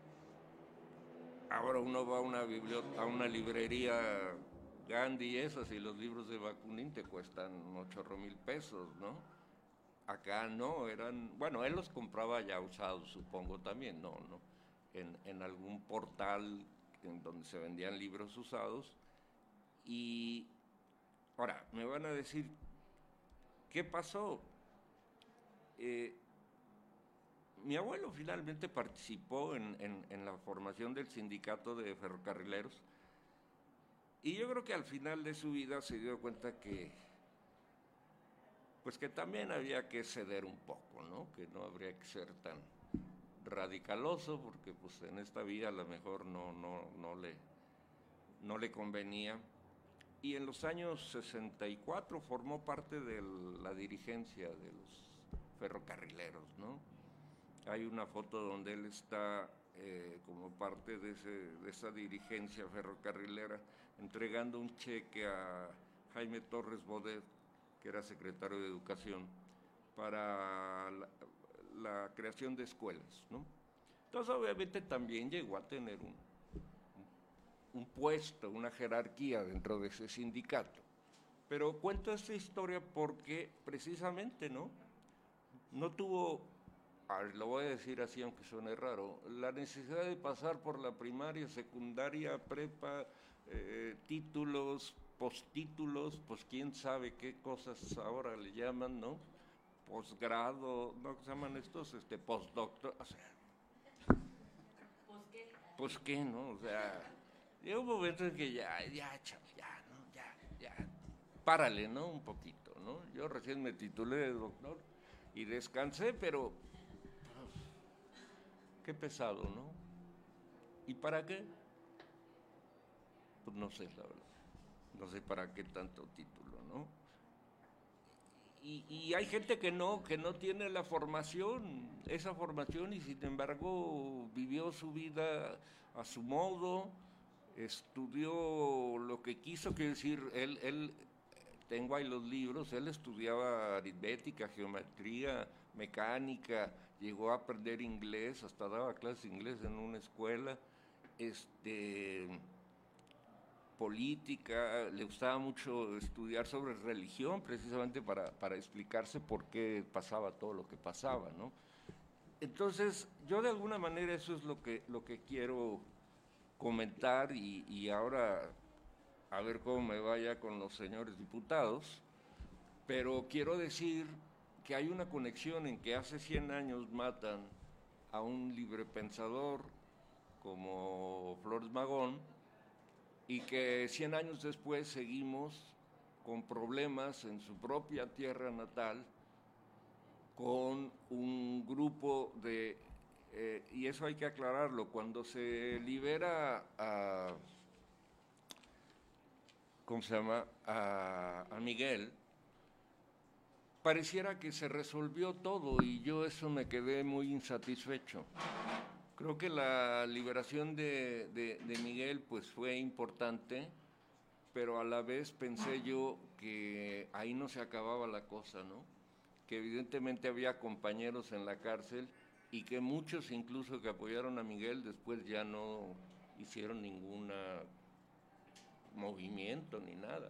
Ahora uno va a una librería Gandhi y esas, y los libros de Bakunin te cuestan 8,000 pesos, ¿no? Acá no, bueno, él los compraba ya usados, supongo también, no, en algún portal en donde se vendían libros usados. Y ahora, me van a decir, ¿qué pasó? Mi abuelo finalmente participó en la formación del sindicato de ferrocarrileros, y yo creo que al final de su vida se dio cuenta que, pues que también había que ceder un poco, ¿no? Que no habría que ser tan radicaloso, porque pues en esta vida a lo mejor no le convenía. Y en los años 64 formó parte de la dirigencia de los ferrocarrileros, ¿no? Hay una foto donde él está como parte de esa dirigencia ferrocarrilera, entregando un cheque a Jaime Torres Bodet, que era secretario de Educación, para la creación de escuelas, ¿no? Entonces, obviamente, también llegó a tener un puesto, una jerarquía dentro de ese sindicato. Pero cuento esta historia porque, precisamente, no tuvo, lo voy a decir así aunque suene raro, la necesidad de pasar por la primaria, secundaria, prepa, títulos, postítulos, pues quién sabe qué cosas ahora le llaman, ¿no? Posgrado, ¿no? ¿Cómo se llaman estos? Postdoctor, o sea, pues qué, ¿no? O sea, llega un momento en que chavo, ¿no? Ya, párale, ¿no? Un poquito, ¿no? Yo recién me titulé de doctor y descansé, pero qué pesado, ¿no? ¿Y para qué? Pues no sé, la verdad. No sé para qué tanto título, ¿no? Y hay gente que no tiene la formación, esa formación, y sin embargo vivió su vida a su modo, estudió lo que quiso, quiero decir, él tengo ahí los libros, él estudiaba aritmética, geometría, mecánica, llegó a aprender inglés, hasta daba clases de inglés en una escuela, política, le gustaba mucho estudiar sobre religión, precisamente para explicarse por qué pasaba todo lo que pasaba, ¿no? Entonces, yo de alguna manera eso es lo que quiero comentar, y ahora a ver cómo me vaya con los señores diputados, pero quiero decir que hay una conexión en que hace 100 años matan a un librepensador como Flores Magón, y que 100 años después seguimos con problemas en su propia tierra natal, con un grupo de, y eso hay que aclararlo, cuando se libera a, ¿cómo se llama?, a Miguel, pareciera que se resolvió todo, y yo eso me quedé muy insatisfecho. Creo que la liberación de Miguel pues fue importante, pero a la vez pensé yo que ahí no se acababa la cosa, ¿no? Que evidentemente había compañeros en la cárcel, y que muchos incluso que apoyaron a Miguel después ya no hicieron ningún movimiento ni nada.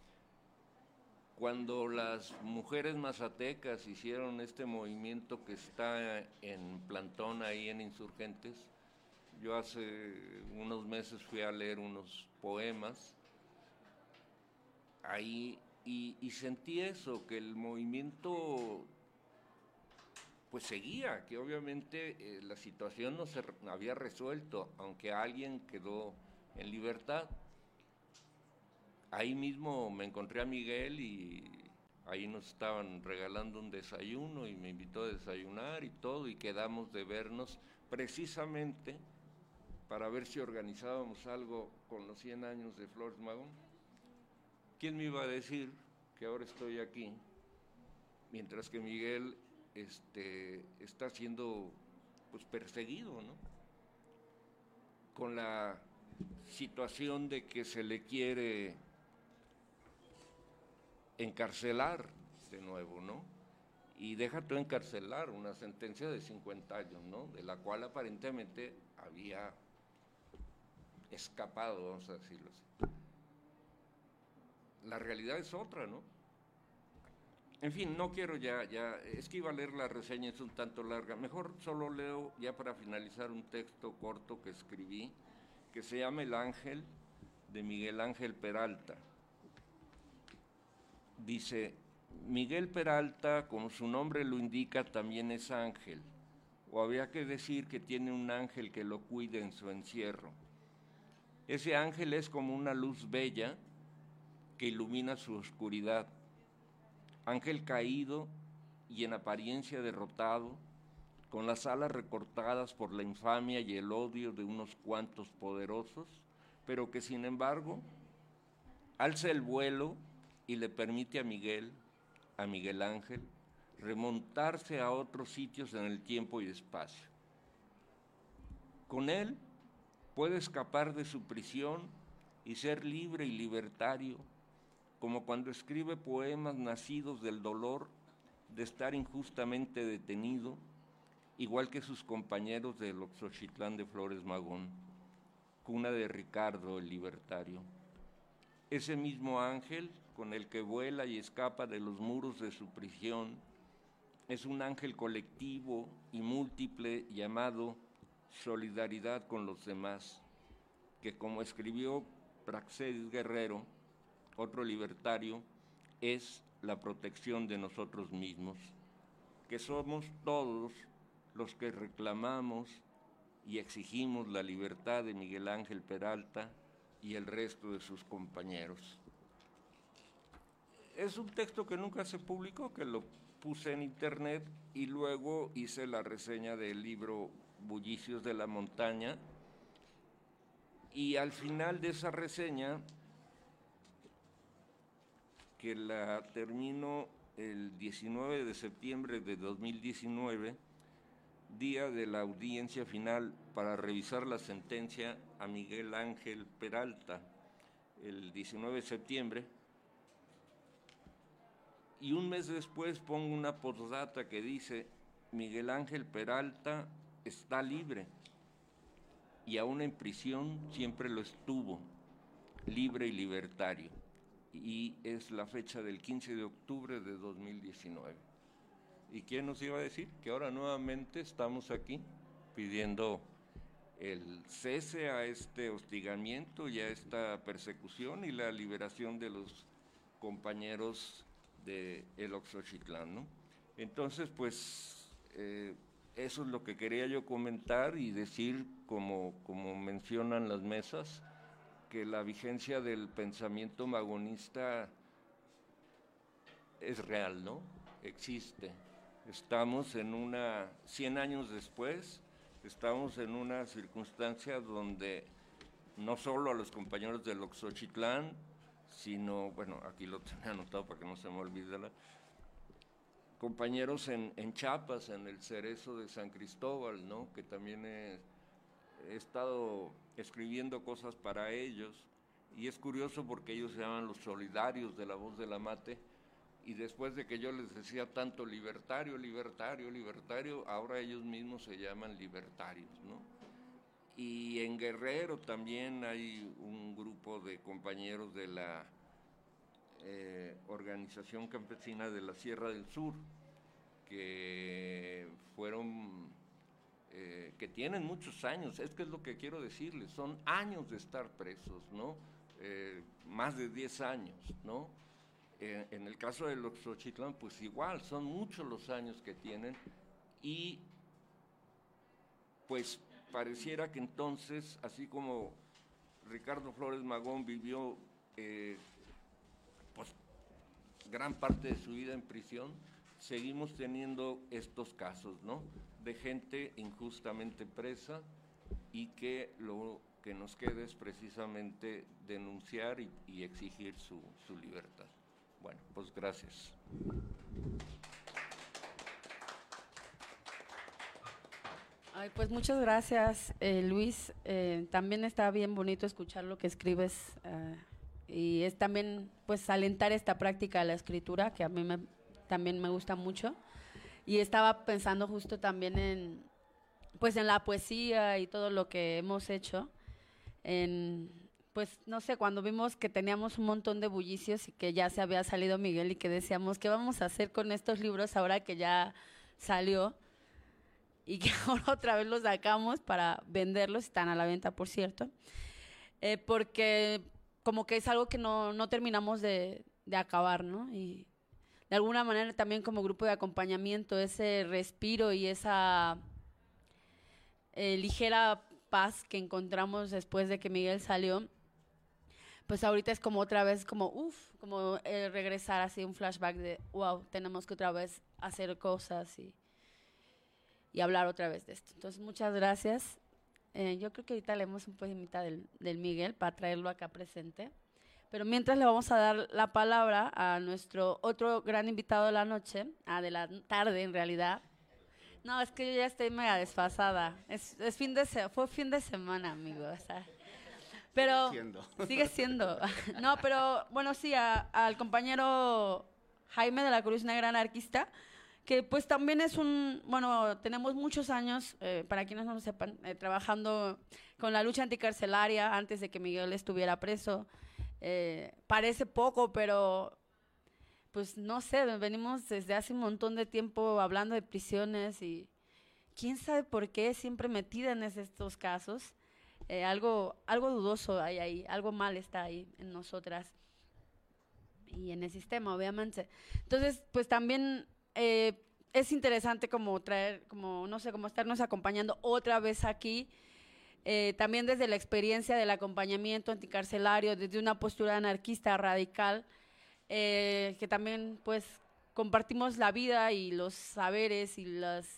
Cuando las mujeres mazatecas hicieron este movimiento que está en plantón ahí en Insurgentes, yo hace unos meses fui a leer unos poemas ahí, y sentí eso, que el movimiento pues seguía, que obviamente la situación no se había resuelto, aunque alguien quedó en libertad. Ahí mismo me encontré a Miguel, y ahí nos estaban regalando un desayuno, y me invitó a desayunar y todo, y quedamos de vernos precisamente para ver si organizábamos algo con los 100 años de Flores Magón. ¿Quién me iba a decir que ahora estoy aquí, mientras que Miguel está siendo pues perseguido, ¿no? Con la situación de que se le quiere encarcelar de nuevo, ¿no? Y deja tú encarcelar, una sentencia de 50 años, ¿no? De la cual aparentemente había escapado, vamos a decirlo así. La realidad es otra, ¿no? En fin, no quiero ya, es que iba a leer la reseña, es un tanto larga. Mejor solo leo, ya para finalizar, un texto corto que escribí, que se llama El Ángel, de Miguel Ángel Peralta. Dice: Miguel Peralta, como su nombre lo indica, también es ángel, o habría que decir que tiene un ángel que lo cuide en su encierro. Ese ángel es como una luz bella que ilumina su oscuridad. Ángel caído y en apariencia derrotado, con las alas recortadas por la infamia y el odio de unos cuantos poderosos, pero que sin embargo alza el vuelo y le permite a Miguel Ángel, remontarse a otros sitios en el tiempo y espacio. Con él puede escapar de su prisión y ser libre y libertario, como cuando escribe poemas nacidos del dolor de estar injustamente detenido, igual que sus compañeros del Oxochitlán de Flores Magón, cuna de Ricardo el libertario. Ese mismo ángel con el que vuela y escapa de los muros de su prisión es un ángel colectivo y múltiple llamado solidaridad con los demás, que, como escribió Praxedis Guerrero, otro libertario, es la protección de nosotros mismos, que somos todos los que reclamamos y exigimos la libertad de Miguel Ángel Peralta y el resto de sus compañeros. Es un texto que nunca se publicó, que lo puse en internet y luego hice la reseña del libro Bullicios de la Montaña, y al final de esa reseña, que la termino el 19 de septiembre de 2019, día de la audiencia final para revisar la sentencia a Miguel Ángel Peralta, el 19 de septiembre, y un mes después pongo una postdata que dice: Miguel Ángel Peralta está libre y aún en prisión siempre lo estuvo, libre y libertario. Y es la fecha del 15 de octubre de 2019. ¿Y quién nos iba a decir que ahora nuevamente estamos aquí pidiendo el cese a este hostigamiento y a esta persecución y la liberación de los compañeros de el Oxochitlán, ¿no? Entonces, pues, eso es lo que quería yo comentar y decir, como mencionan las mesas, que la vigencia del pensamiento magonista es real, ¿no? Existe. Estamos en 100 años después, estamos en una circunstancia donde no solo a los compañeros del Oxochitlán, sino, bueno, aquí lo tenía anotado para que no se me olvide, compañeros en Chiapas, en el Cerezo de San Cristóbal, ¿no? Que también he estado escribiendo cosas para ellos, y es curioso porque ellos se llaman los solidarios de la Voz de la Mate, y después de que yo les decía tanto libertario, libertario, libertario, ahora ellos mismos se llaman libertarios, ¿no? Y en Guerrero también hay un grupo de compañeros de la Organización Campesina de la Sierra del Sur, que fueron, que tienen muchos años, es que es lo que quiero decirles, son años de estar presos, ¿no? Más de 10 años, ¿no? En el caso del Oxochitlán, pues igual, son muchos los años que tienen, y pues pareciera que entonces, así como Ricardo Flores Magón vivió pues gran parte de su vida en prisión, seguimos teniendo estos casos, ¿no? De gente injustamente presa, y que lo que nos queda es precisamente denunciar y exigir su libertad. Bueno, pues gracias. Ay, pues muchas gracias, Luis. También está bien bonito escuchar lo que escribes y es también pues alentar esta práctica de la escritura que a mí también me gusta mucho. Y estaba pensando justo también en pues en la poesía y todo lo que hemos hecho, pues no sé, cuando vimos que teníamos un montón de bullicios y que ya se había salido Miguel y que decíamos, ¿qué vamos a hacer con estos libros ahora que ya salió? Y que ahora otra vez los sacamos para venderlos, están a la venta, por cierto, porque como que es algo que no terminamos de acabar, ¿no? Y de alguna manera también como grupo de acompañamiento, ese respiro y esa ligera paz que encontramos después de que Miguel salió, pues ahorita es como otra vez como regresar así un flashback de wow, tenemos que otra vez hacer cosas y hablar otra vez de esto. Entonces muchas gracias. Yo creo que ahorita leemos un poemita del Miguel para traerlo acá presente, pero mientras le vamos a dar la palabra a nuestro otro gran invitado de la noche, de la tarde en realidad. No, es que yo ya estoy mega desfasada. Fue fin de semana, amigo. O sea, pero sigue siendo. No, pero bueno, sí, al compañero Jaime de la Cruz Negra Anarquista, que pues también es tenemos muchos años, para quienes no lo sepan, trabajando con la lucha anticarcelaria antes de que Miguel estuviera preso. Parece poco, pero pues no sé, venimos desde hace un montón de tiempo hablando de prisiones y quién sabe por qué siempre metida en estos casos. Algo dudoso hay ahí, algo mal está ahí en nosotras y en el sistema, obviamente. Entonces, pues también es interesante como traer, como no sé, como estarnos acompañando otra vez aquí, también desde la experiencia del acompañamiento anticarcelario, desde una postura anarquista radical, que también pues compartimos la vida y los saberes y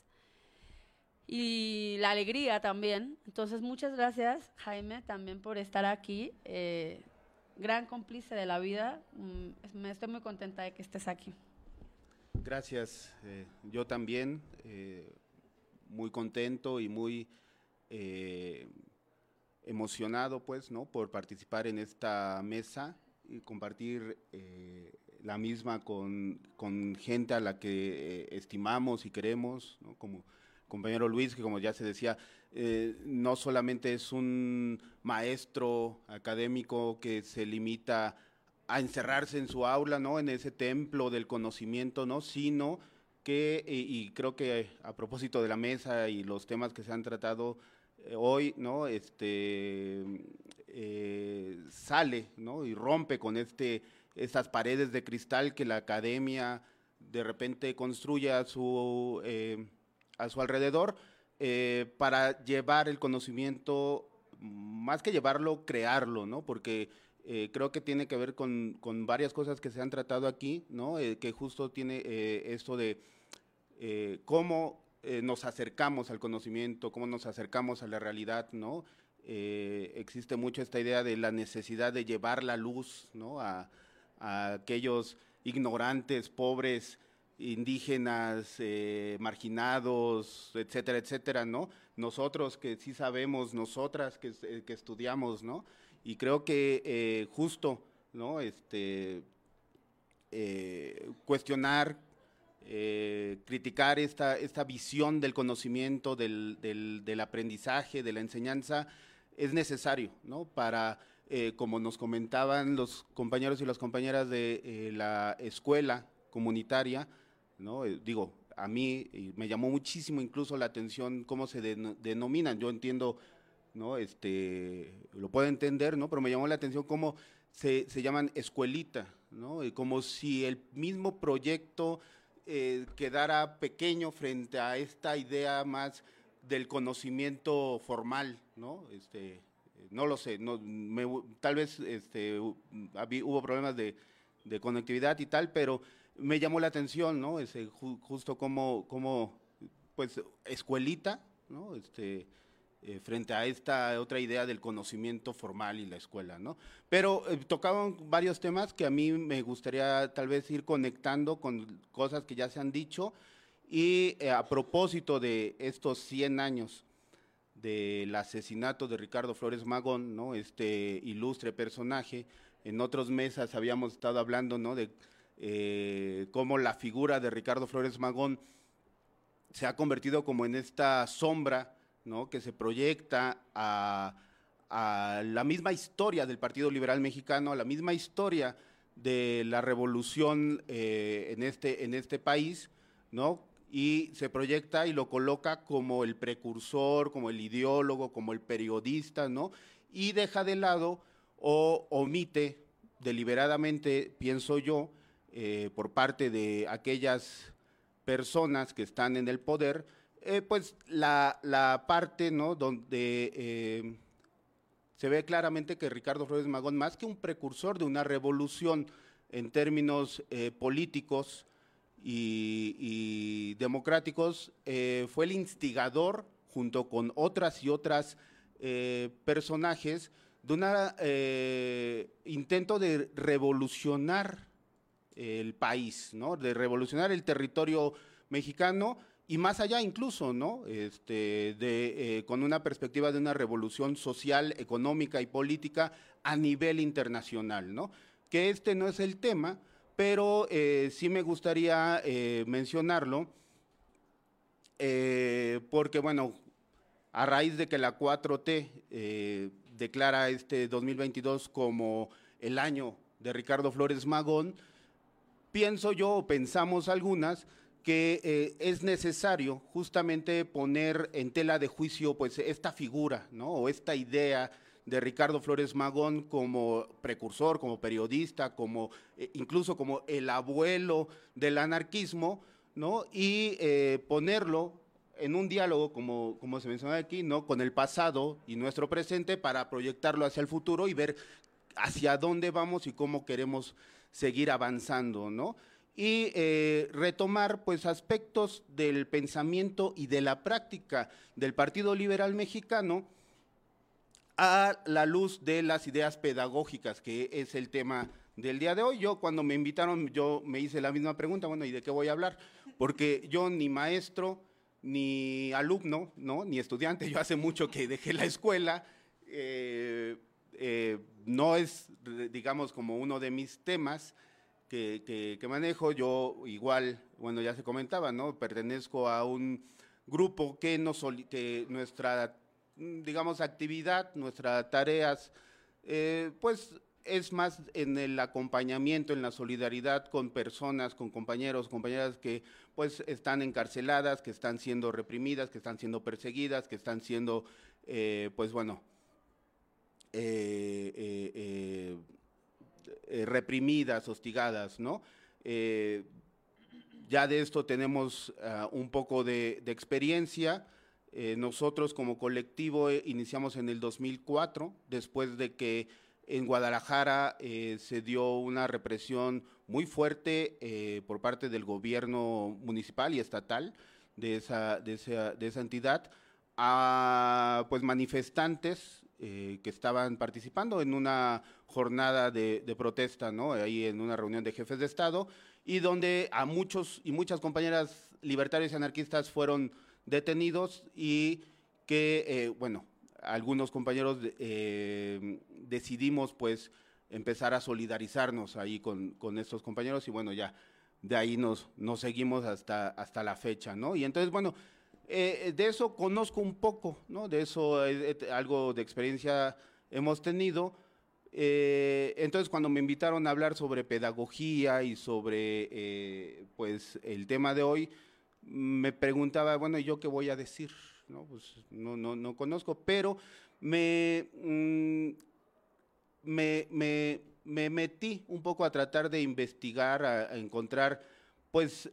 la alegría también. Entonces muchas gracias, Jaime, también por estar aquí, gran cómplice de la vida. Me estoy muy contenta de que estés aquí. Gracias, yo también, muy contento y muy emocionado pues, ¿no?, por participar en esta mesa y compartir la misma con gente a la que estimamos y queremos, ¿no?, como compañero Luis, que como ya se decía, no solamente es un maestro académico que se limita a encerrarse en su aula, ¿no?, en ese templo del conocimiento, ¿no?, sino que, y creo que a propósito de la mesa y los temas que se han tratado hoy, ¿no?, sale, ¿no?, y rompe con estas paredes de cristal que la academia de repente construye a su alrededor, para llevar el conocimiento, más que llevarlo, crearlo, ¿no?, porque creo que tiene que ver con varias cosas que se han tratado aquí, ¿no?, que justo tiene esto de cómo nos acercamos al conocimiento, cómo nos acercamos a la realidad, ¿no? Existe mucho esta idea de la necesidad de llevar la luz, ¿no?, a aquellos ignorantes, pobres, indígenas, marginados, etcétera, etcétera, ¿no? Nosotros que sí sabemos, nosotras que estudiamos, ¿no? Y creo que justo, ¿no?, cuestionar, criticar esta visión del conocimiento, del aprendizaje, de la enseñanza, es necesario, ¿no?, para, como nos comentaban los compañeros y las compañeras de la escuela comunitaria, ¿no?, digo, a mí me llamó muchísimo incluso la atención cómo se denominan. Yo entiendo, ¿no?, lo puedo entender, ¿no?, pero me llamó la atención cómo se llaman escuelita, ¿no?, y como si el mismo proyecto quedara pequeño frente a esta idea más del conocimiento formal, ¿no? No lo sé, tal vez hubo problemas de conectividad y tal, pero me llamó la atención, ¿no?, justo como pues escuelita, ¿no?, frente a esta otra idea del conocimiento formal y la escuela, ¿no? Pero tocaban varios temas que a mí me gustaría tal vez ir conectando con cosas que ya se han dicho, y a propósito de estos 100 años del asesinato de Ricardo Flores Magón, ¿no?, ilustre personaje, en otras mesas habíamos estado hablando, ¿no?, de cómo la figura de Ricardo Flores Magón se ha convertido como en esta sombra, ¿no?, que se proyecta a la misma historia del Partido Liberal Mexicano, a la misma historia de la revolución en este país, ¿no?, y se proyecta y lo coloca como el precursor, como el ideólogo, como el periodista, ¿no?, y deja de lado o omite deliberadamente, pienso yo, por parte de aquellas personas que están en el poder, pues la parte, ¿no?, donde se ve claramente que Ricardo Flores Magón, más que un precursor de una revolución en términos políticos y democráticos, fue el instigador, junto con otras y otras personajes, de un intento de revolucionar el país, ¿no?, de revolucionar el territorio mexicano y más allá incluso, ¿no?, con una perspectiva de una revolución social, económica y política a nivel internacional, ¿no? Que este no es el tema, pero sí me gustaría mencionarlo, porque bueno, a raíz de que la 4T declara este 2022 como el año de Ricardo Flores Magón, pienso yo, o pensamos algunas, que es necesario justamente poner en tela de juicio pues esta figura, ¿no?, o esta idea de Ricardo Flores Magón como precursor, como periodista, como incluso como el abuelo del anarquismo, ¿no?, y ponerlo en un diálogo, como se menciona aquí, ¿no?, con el pasado y nuestro presente, para proyectarlo hacia el futuro y ver hacia dónde vamos y cómo queremos seguir avanzando, ¿no? Y retomar pues aspectos del pensamiento y de la práctica del Partido Liberal Mexicano a la luz de las ideas pedagógicas, que es el tema del día de hoy. Yo cuando me invitaron, yo me hice la misma pregunta, bueno, ¿y de qué voy a hablar? Porque yo ni maestro, ni alumno, ¿no?, ni estudiante, yo hace mucho que dejé la escuela, no es, digamos, como uno de mis temas que manejo. Yo igual, bueno, ya se comentaba, ¿no?, pertenezco a un grupo que nuestra, digamos, actividad, nuestras tareas, pues es más en el acompañamiento, en la solidaridad con personas, con compañeros, compañeras que pues están encarceladas, que están siendo reprimidas, que están siendo perseguidas, que están siendo, pues bueno, reprimidas, hostigadas, ¿no? Ya de esto tenemos un poco de experiencia. Nosotros como colectivo iniciamos en el 2004, después de que en Guadalajara se dio una represión muy fuerte por parte del gobierno municipal y estatal de esa entidad a pues manifestantes que estaban participando en una jornada de protesta, ¿no?, ahí en una reunión de jefes de Estado, y donde a muchos y muchas compañeras libertarios y anarquistas fueron detenidos y que, bueno, algunos compañeros decidimos pues empezar a solidarizarnos ahí con estos compañeros y bueno, ya de ahí nos seguimos hasta la fecha, ¿no? Y entonces, bueno, de eso conozco un poco, ¿no? De eso algo de experiencia hemos tenido. Entonces, cuando me invitaron a hablar sobre pedagogía y sobre pues el tema de hoy, me preguntaba, bueno, ¿y yo qué voy a decir? No, pues no conozco, pero me metí un poco a tratar de investigar, a encontrar pues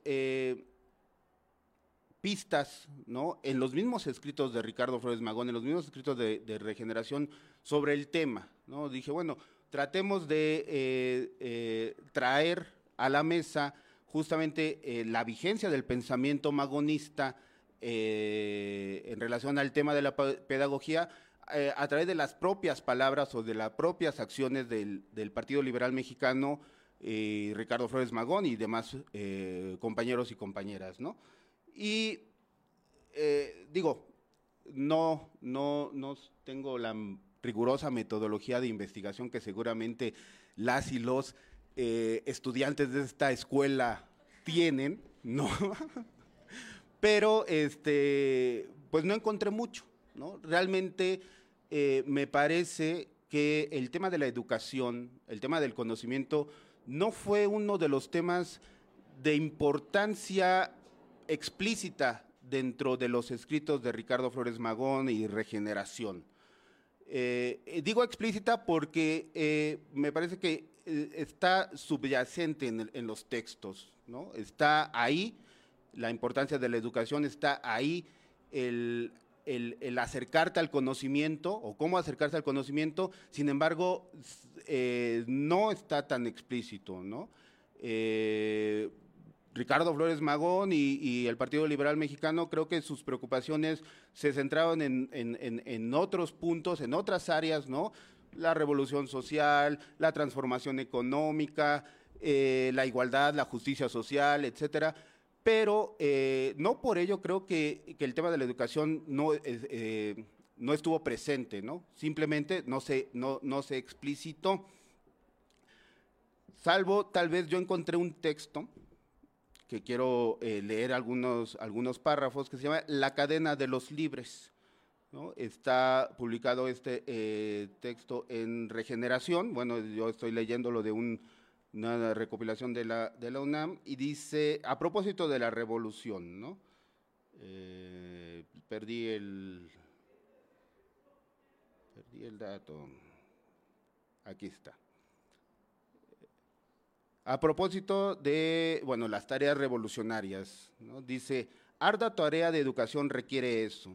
pistas, ¿no?, en los mismos escritos de Ricardo Flores Magón, en los mismos escritos de Regeneración sobre el tema, ¿no? Dije, bueno, tratemos de traer a la mesa justamente la vigencia del pensamiento magonista en relación al tema de la pedagogía a través de las propias palabras o de las propias acciones del Partido Liberal Mexicano, Ricardo Flores Magón y demás compañeros y compañeras, ¿no? Y digo, no tengo rigurosa metodología de investigación que seguramente las y los estudiantes de esta escuela tienen, ¿no? Pero pues no encontré mucho, ¿no? Realmente me parece que el tema de la educación, el tema del conocimiento, no fue uno de los temas de importancia explícita dentro de los escritos de Ricardo Flores Magón y Regeneración. Digo explícita porque me parece que está subyacente en los textos, ¿no? Está ahí, la importancia de la educación está ahí, el acercarte al conocimiento o cómo acercarse al conocimiento, sin embargo, no está tan explícito, ¿no? Ricardo Flores Magón y el Partido Liberal Mexicano, creo que sus preocupaciones se centraban en otros puntos, en otras áreas, ¿no? La revolución social, la transformación económica, la igualdad, la justicia social, etcétera. Pero no por ello creo que el tema de la educación no estuvo presente, ¿no? Simplemente no se explicitó. Salvo, tal vez yo encontré un texto que quiero leer algunos párrafos, que se llama La cadena de los libres, ¿no? Está publicado este texto en Regeneración, bueno, yo estoy leyéndolo de una recopilación de la UNAM, y dice, a propósito de la revolución, ¿no? Perdí el dato, aquí está. A propósito de, bueno, las tareas revolucionarias, ¿no? Dice, ardua tarea de educación requiere eso,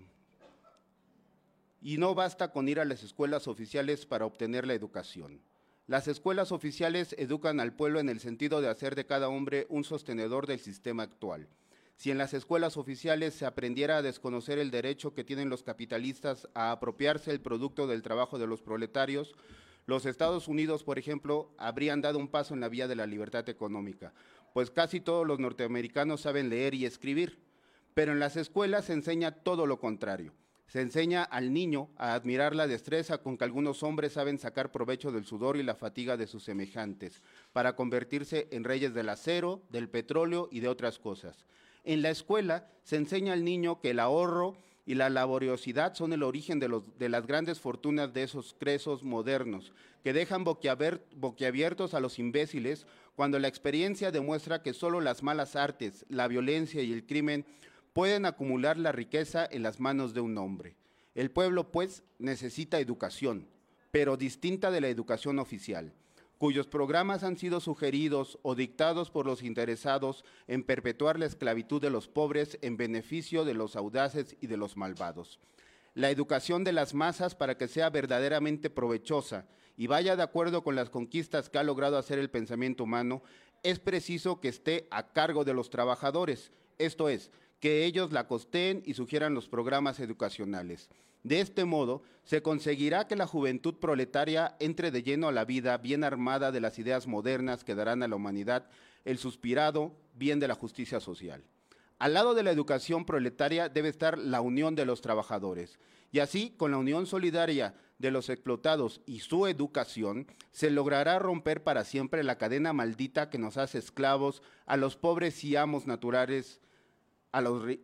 y no basta con ir a las escuelas oficiales para obtener la educación. Las escuelas oficiales educan al pueblo en el sentido de hacer de cada hombre un sostenedor del sistema actual. Si en las escuelas oficiales se aprendiera a desconocer el derecho que tienen los capitalistas a apropiarse el producto del trabajo de los proletarios, los Estados Unidos, por ejemplo, habrían dado un paso en la vía de la libertad económica, pues casi todos los norteamericanos saben leer y escribir, pero en las escuelas se enseña todo lo contrario. Se enseña al niño a admirar la destreza con que algunos hombres saben sacar provecho del sudor y la fatiga de sus semejantes, para convertirse en reyes del acero, del petróleo y de otras cosas. En la escuela se enseña al niño que el ahorro y la laboriosidad son el origen de las grandes fortunas de esos cresos modernos, que dejan boquiabiertos a los imbéciles cuando la experiencia demuestra que solo las malas artes, la violencia y el crimen pueden acumular la riqueza en las manos de un hombre. El pueblo, pues, necesita educación, pero distinta de la educación oficial, cuyos programas han sido sugeridos o dictados por los interesados en perpetuar la esclavitud de los pobres en beneficio de los audaces y de los malvados. La educación de las masas, para que sea verdaderamente provechosa y vaya de acuerdo con las conquistas que ha logrado hacer el pensamiento humano, es preciso que esté a cargo de los trabajadores, esto es, que ellos la costeen y sugieran los programas educacionales. De este modo, se conseguirá que la juventud proletaria entre de lleno a la vida bien armada de las ideas modernas que darán a la humanidad el suspirado bien de la justicia social. Al lado de la educación proletaria debe estar la unión de los trabajadores, y así, con la unión solidaria de los explotados y su educación, se logrará romper para siempre la cadena maldita que nos hace esclavos a los pobres y amos naturales a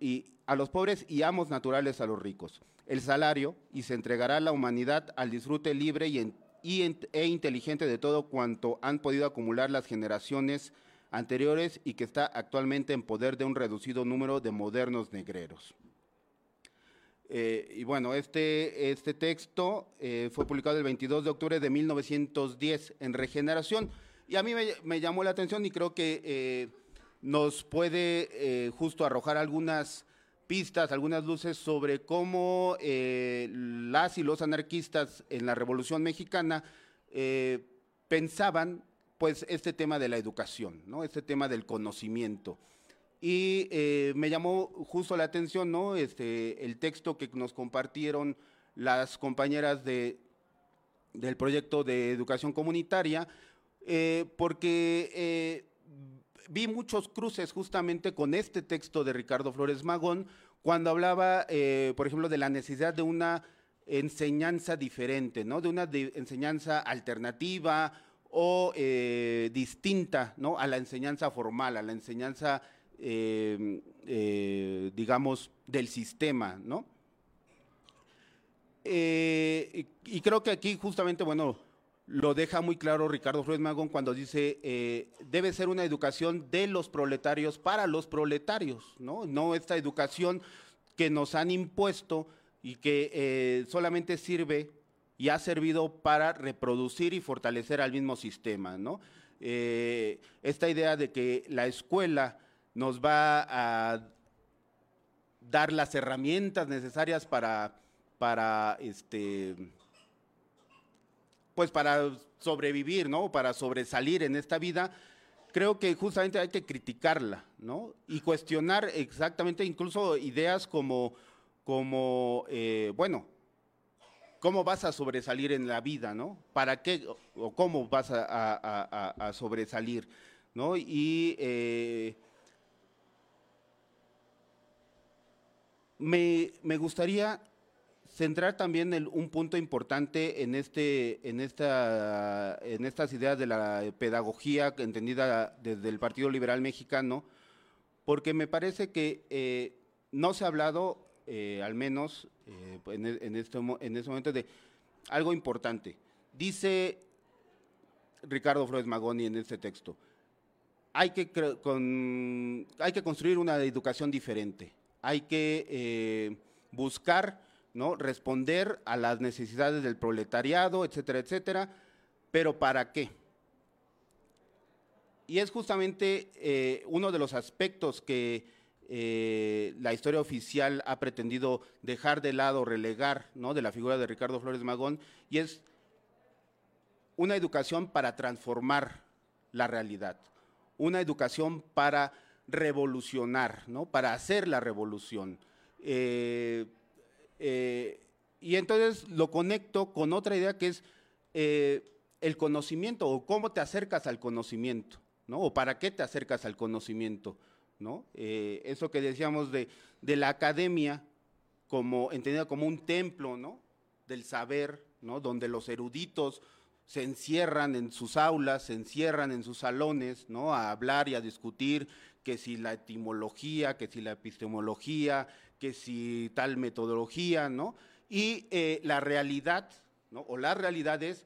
los pobres y amos naturales a los ricos. El salario, y se entregará la humanidad al disfrute libre e inteligente de todo cuanto han podido acumular las generaciones anteriores y que está actualmente en poder de un reducido número de modernos negreros. Y bueno, este texto fue publicado el 22 de octubre de 1910 en Regeneración, y a mí me llamó la atención y creo que nos puede justo arrojar algunas pistas, algunas luces sobre cómo las y los anarquistas en la Revolución Mexicana pensaban pues este tema de la educación, ¿no? Este tema del conocimiento. Y me llamó justo la atención, ¿no? El texto que nos compartieron las compañeras del proyecto de educación comunitaria, porque vi muchos cruces justamente con este texto de Ricardo Flores Magón, cuando hablaba, por ejemplo, de la necesidad de una enseñanza diferente, ¿no? De una enseñanza alternativa o distinta, ¿no? A la enseñanza formal, a la enseñanza, digamos, del sistema, ¿no? Y creo que aquí justamente, bueno, lo deja muy claro Ricardo Flores Magón cuando dice, debe ser una educación de los proletarios para los proletarios, ¿no? No esta educación que nos han impuesto y que solamente sirve y ha servido para reproducir y fortalecer al mismo sistema, ¿no? Esta idea de que la escuela nos va a dar las herramientas necesarias para pues para sobrevivir, ¿no? Para sobresalir en esta vida, creo que justamente hay que criticarla, ¿no? Y cuestionar exactamente incluso ideas como bueno, ¿cómo vas a sobresalir en la vida, ¿no? ¿Para qué o cómo vas a sobresalir, ¿no? Y me gustaría centrar también un punto importante en estas ideas de la pedagogía entendida desde el Partido Liberal Mexicano, porque me parece que no se ha hablado, al menos en este momento, de algo importante. Dice Ricardo Flores Magón en este texto, hay que construir una educación diferente, hay que buscar, ¿no? Responder a las necesidades del proletariado, etcétera, etcétera, pero ¿para qué? Y es justamente uno de los aspectos que la historia oficial ha pretendido dejar de lado, relegar, ¿no? De la figura de Ricardo Flores Magón, y es una educación para transformar la realidad, una educación para revolucionar, ¿no? Para hacer la revolución. Y entonces lo conecto con otra idea que es el conocimiento, o cómo te acercas al conocimiento, ¿no? O para qué te acercas al conocimiento, ¿no? Eso que decíamos de la academia, entendida como un templo, ¿no? Del saber, ¿no? Donde los eruditos se encierran en sus aulas, se encierran en sus salones, ¿no? A hablar y a discutir que si la etimología, que si la epistemología, que si tal metodología, ¿no? Y la realidad, ¿no? O las realidades,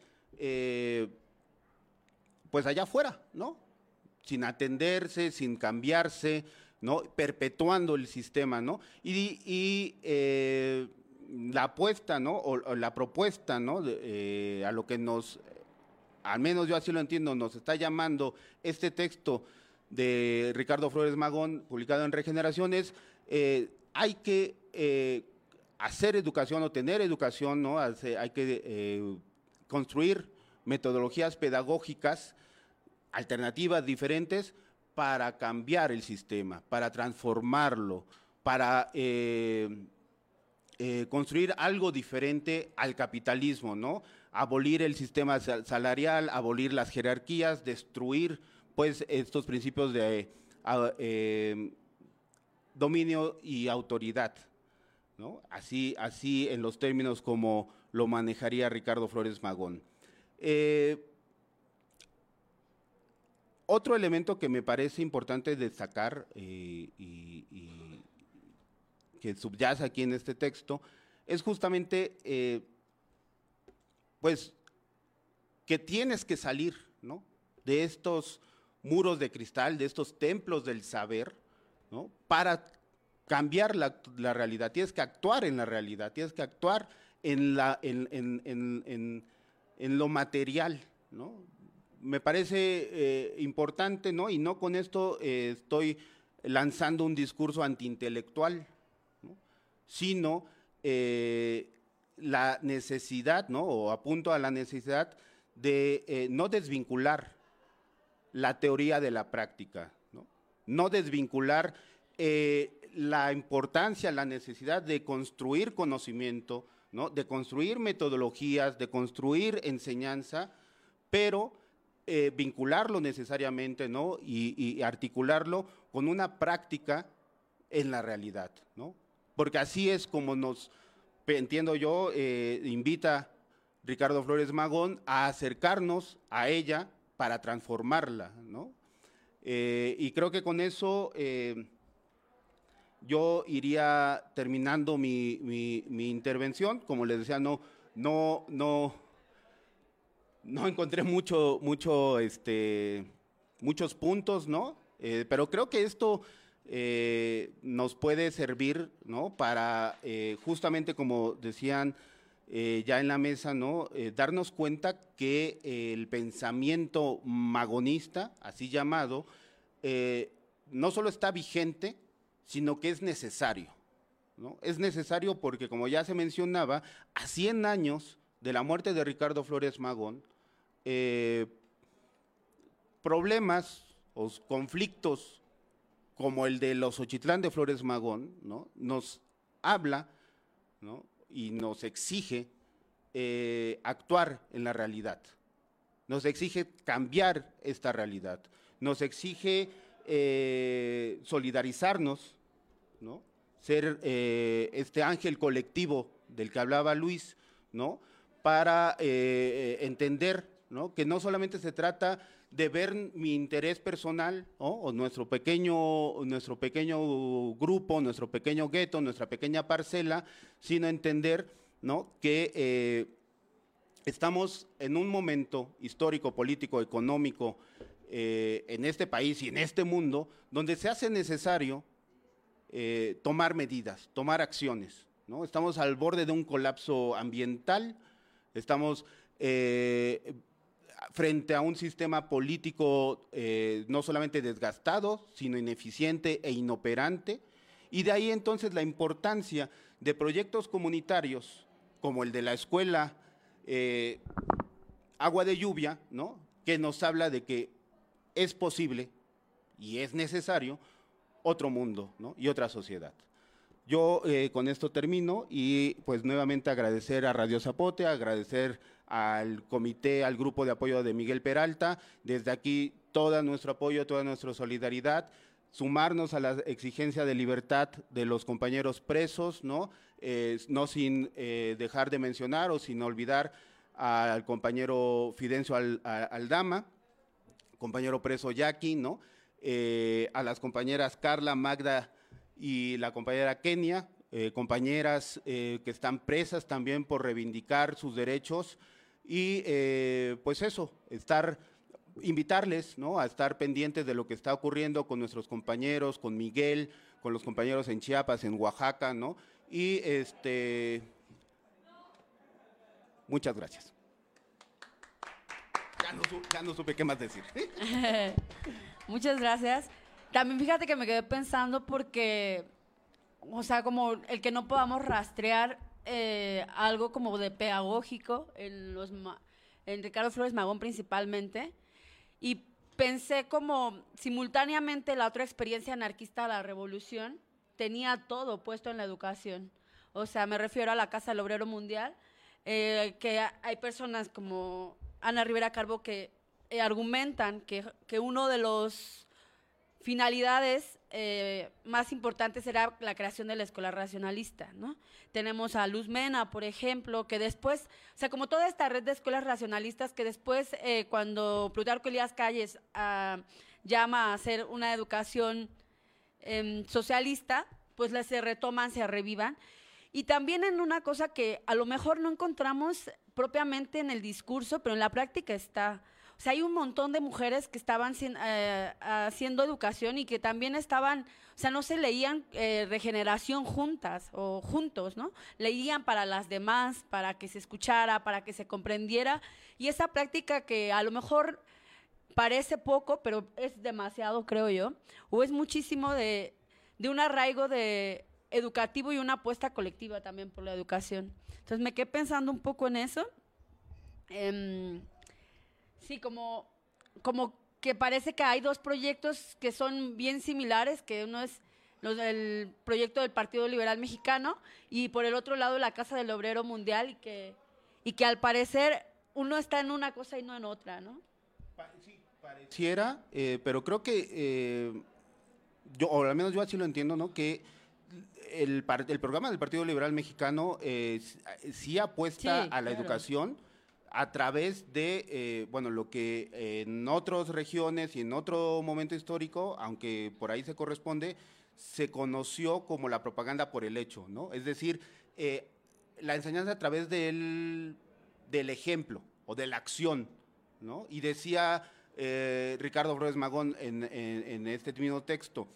pues allá afuera, ¿no? Sin atenderse, sin cambiarse, ¿no? Perpetuando el sistema, ¿no? Y la apuesta, ¿no? O la propuesta, ¿no? A lo que al menos yo así lo entiendo, nos está llamando este texto de Ricardo Flores Magón, publicado en Regeneraciones, hay que hacer educación o tener educación, ¿no? Hay que construir metodologías pedagógicas alternativas diferentes para cambiar el sistema, para transformarlo, para construir algo diferente al capitalismo, ¿no? Abolir el sistema salarial, abolir las jerarquías, destruir pues estos principios de dominio y autoridad, ¿no? Así en los términos como lo manejaría Ricardo Flores Magón. Otro elemento que me parece importante destacar y que subyace aquí en este texto es justamente, pues, que tienes que salir, ¿no? De estos muros de cristal, de estos templos del saber, ¿no? Para cambiar la realidad. Tienes que actuar en la realidad, tienes que actuar en lo material, ¿no? Me parece importante, ¿no? Y no con esto estoy lanzando un discurso antiintelectual, ¿no? Sino la necesidad, ¿no? O apunto a la necesidad de no desvincular la teoría de la práctica, no desvincular la importancia, la necesidad de construir conocimiento, ¿no? De construir metodologías, de construir enseñanza, pero vincularlo necesariamente, ¿no? Y articularlo con una práctica en la realidad, ¿no? Porque así es como nos entiendo yo, invita Ricardo Flores Magón a acercarnos a ella para transformarla, ¿no? Y creo que con eso yo iría terminando mi intervención. Como les decía, no encontré muchos puntos, ¿no? Pero creo que esto nos puede servir, ¿no? Para justamente, como decían ya en la mesa, ¿no? Darnos cuenta que el pensamiento magonista, así llamado, no solo está vigente, sino que es necesario, ¿no? Es necesario porque, como ya se mencionaba, a 100 años de la muerte de Ricardo Flores Magón, problemas o conflictos como el de los Xochitlán de Flores Magón, ¿no? Nos habla, ¿no? Y nos exige actuar en la realidad, nos exige cambiar esta realidad, nos exige solidarizarnos, ¿no? Ser este ángel colectivo del que hablaba Luis, ¿no? Para entender, ¿no? Que no solamente se trata de ver mi interés personal, ¿no? O nuestro pequeño grupo, nuestro pequeño gueto, nuestra pequeña parcela, sino entender, ¿no? Que estamos en un momento histórico, político, económico, en este país y en este mundo, donde se hace necesario tomar medidas, tomar acciones, ¿no? Estamos al borde de un colapso ambiental, estamos frente a un sistema político no solamente desgastado, sino ineficiente e inoperante, y de ahí entonces la importancia de proyectos comunitarios como el de la escuela Agua de Lluvia, ¿no? Que nos habla de que es posible y es necesario otro mundo, ¿no? Y otra sociedad. Yo con esto termino y pues nuevamente agradecer a Radio Zapote, agradecer al comité, al grupo de apoyo de Miguel Peralta, desde aquí todo nuestro apoyo, toda nuestra solidaridad, sumarnos a la exigencia de libertad de los compañeros presos, ¿no? No sin dejar de mencionar o sin olvidar al compañero Fidencio Aldama, compañero preso Jackie, ¿no? A las compañeras Carla, Magda y la compañera Kenia, compañeras que están presas también por reivindicar sus derechos y pues eso, invitarles, ¿no? A estar pendientes de lo que está ocurriendo con nuestros compañeros, con Miguel, con los compañeros en Chiapas, en Oaxaca, ¿no? Y muchas gracias. Ya no supe qué más decir. Muchas gracias. También fíjate que me quedé pensando porque, o sea, como el que no podamos rastrear algo como de pedagógico en Ricardo Flores Magón principalmente, y pensé como simultáneamente la otra experiencia anarquista de la revolución tenía todo puesto en la educación. O sea, me refiero a la Casa del Obrero Mundial, que hay personas como Ana Rivera Calvo que argumentan que uno de los finalidades más importantes era la creación de la escuela racionalista, ¿no? Tenemos a Luz Mena, por ejemplo, que después, o sea, como toda esta red de escuelas racionalistas que después, cuando Plutarco Elías Calles llama a hacer una educación socialista, pues se retoman, se revivan. Y también en una cosa que a lo mejor no encontramos propiamente en el discurso, pero en la práctica está. O sea, hay un montón de mujeres que estaban haciendo educación y que también estaban, o sea, no se leían regeneración juntas o juntos, ¿no? Leían para las demás, para que se escuchara, para que se comprendiera. Y esa práctica que a lo mejor parece poco, pero es demasiado, creo yo, o es muchísimo de un arraigo educativo y una apuesta colectiva también por la educación. Entonces me quedé pensando un poco en eso. Sí, como que parece que hay dos proyectos que son bien similares, que uno es el proyecto del Partido Liberal Mexicano y por el otro lado la Casa del Obrero Mundial y que al parecer uno está en una cosa y no en otra, ¿no? Sí, pareciera, pero creo que yo, o al menos yo así lo entiendo, ¿no? Que el programa del Partido Liberal Mexicano sí apuesta Sí, a la claro. educación a través de, bueno, lo que en otras regiones y en otro momento histórico, aunque por ahí se corresponde, se conoció como la propaganda por el hecho, ¿no? Es decir, la enseñanza a través del ejemplo o de la acción, ¿no? Y decía Ricardo Flores Magón en este mismo texto,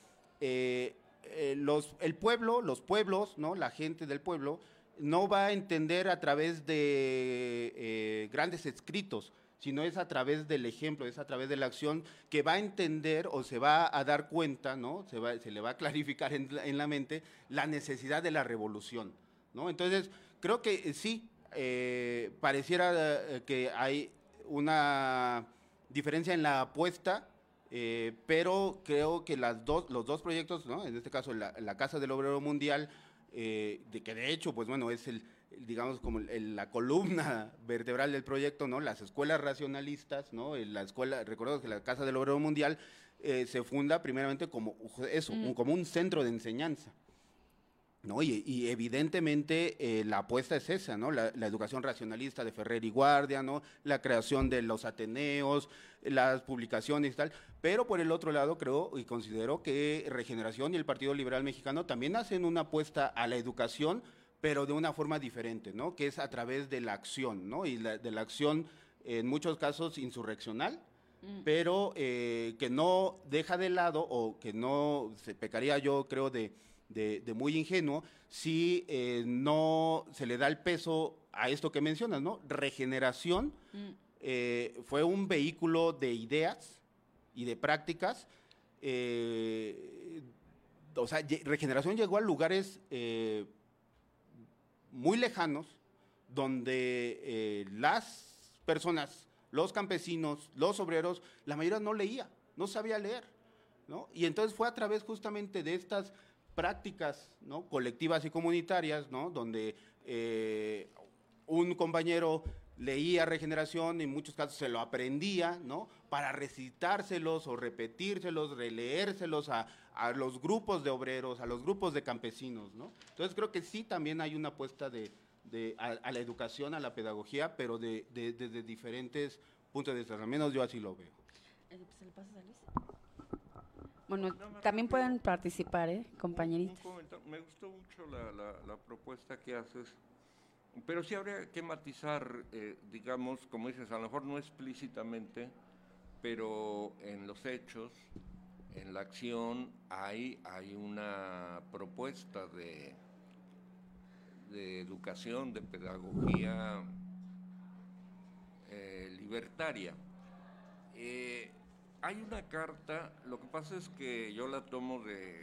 el pueblo, los pueblos, ¿no? La gente del pueblo no va a entender a través de grandes escritos, sino es a través del ejemplo, es a través de la acción que va a entender o se va a dar cuenta, ¿no? Se le va a clarificar en la mente la necesidad de la revolución, ¿no? Entonces, creo que sí, pareciera que hay una diferencia en la apuesta, pero creo que los dos proyectos, ¿no? En este caso la Casa del Obrero Mundial, de que de hecho, pues bueno, es digamos como la columna vertebral del proyecto, ¿no? Las escuelas racionalistas, ¿no? Recordemos que la Casa del Obrero Mundial se funda primeramente como eso, como un centro de enseñanza, ¿no? Y evidentemente la apuesta es esa, ¿no? La educación racionalista de Ferrer y Guardia, ¿no? La creación de los ateneos, las publicaciones y tal, pero por el otro lado creo y considero que Regeneración y el Partido Liberal Mexicano también hacen una apuesta a la educación, pero de una forma diferente, ¿no? Que es a través de la acción, ¿no? Y de la acción en muchos casos insurreccional, pero que no deja de lado o que no se pecaría, yo creo, de muy ingenuo si no se le da el peso a esto que mencionas, ¿no? Regeneración fue un vehículo de ideas y de prácticas. O sea, Regeneración llegó a lugares muy lejanos donde las personas, los campesinos, los obreros, la mayoría no leía, no sabía leer, ¿no? Y entonces fue a través justamente de estas prácticas, ¿no? Colectivas y comunitarias, ¿no? Donde un compañero leía Regeneración, en muchos casos se lo aprendía, ¿no? Para recitárselos o repetírselos, releérselos a los grupos de obreros, a los grupos de campesinos, ¿no? Entonces creo que sí también hay una apuesta a la educación, a la pedagogía, pero desde diferentes puntos de vista, al menos yo así lo veo. ¿Se le pasas a Luis? Bueno, también pueden participar, compañeritos. Me gustó mucho la propuesta que haces, pero sí habría que matizar, digamos, como dices, a lo mejor no explícitamente, pero en los hechos, en la acción, hay una propuesta de educación, de pedagogía libertaria. Hay una carta, lo que pasa es que yo la tomo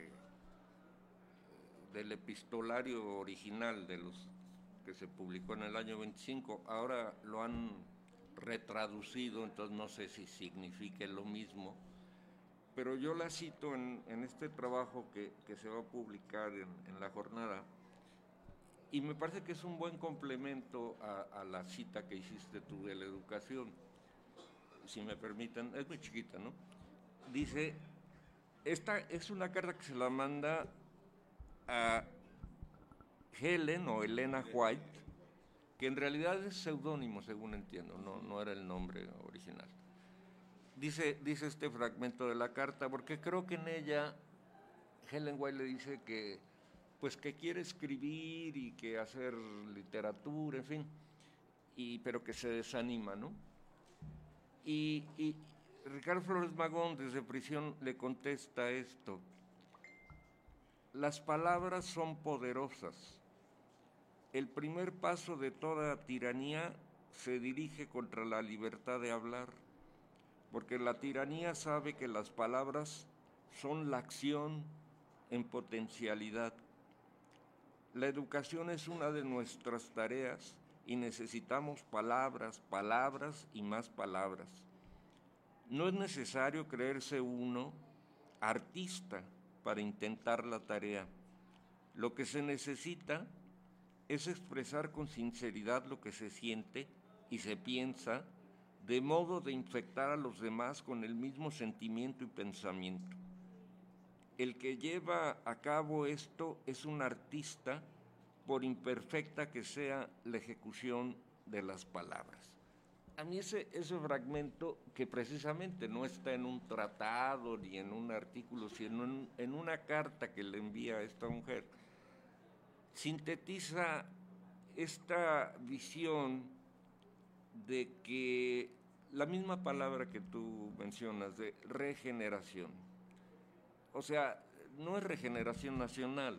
del epistolario original de los que se publicó en el año 25, ahora lo han retraducido, entonces no sé si signifique lo mismo, pero yo la cito en este trabajo que se va a publicar en la jornada, y me parece que es un buen complemento a la cita que hiciste tú de la educación. Si me permiten, es muy chiquita, ¿no? Dice, esta es una carta que se la manda a Helen o Elena White, que en realidad es seudónimo, según entiendo, no era el nombre original. Dice este fragmento de la carta, porque creo que en ella Helen White le dice que quiere escribir y que hacer literatura, en fin, pero que se desanima, ¿no? Y Ricardo Flores Magón desde prisión le contesta esto: las palabras son poderosas. El primer paso de toda tiranía se dirige contra la libertad de hablar, porque la tiranía sabe que las palabras son la acción en potencialidad. La educación es una de nuestras tareas y necesitamos palabras, palabras y más palabras. No es necesario creerse uno artista para intentar la tarea. Lo que se necesita es expresar con sinceridad lo que se siente y se piensa, de modo de infectar a los demás con el mismo sentimiento y pensamiento. el que lleva a cabo esto es un artista, por imperfecta que sea la ejecución de las palabras. A mí ese fragmento, que precisamente no está en un tratado ni en un artículo, sino en una carta que le envía a esta mujer, sintetiza esta visión de que la misma palabra que tú mencionas, de regeneración, o sea, no es regeneración nacional,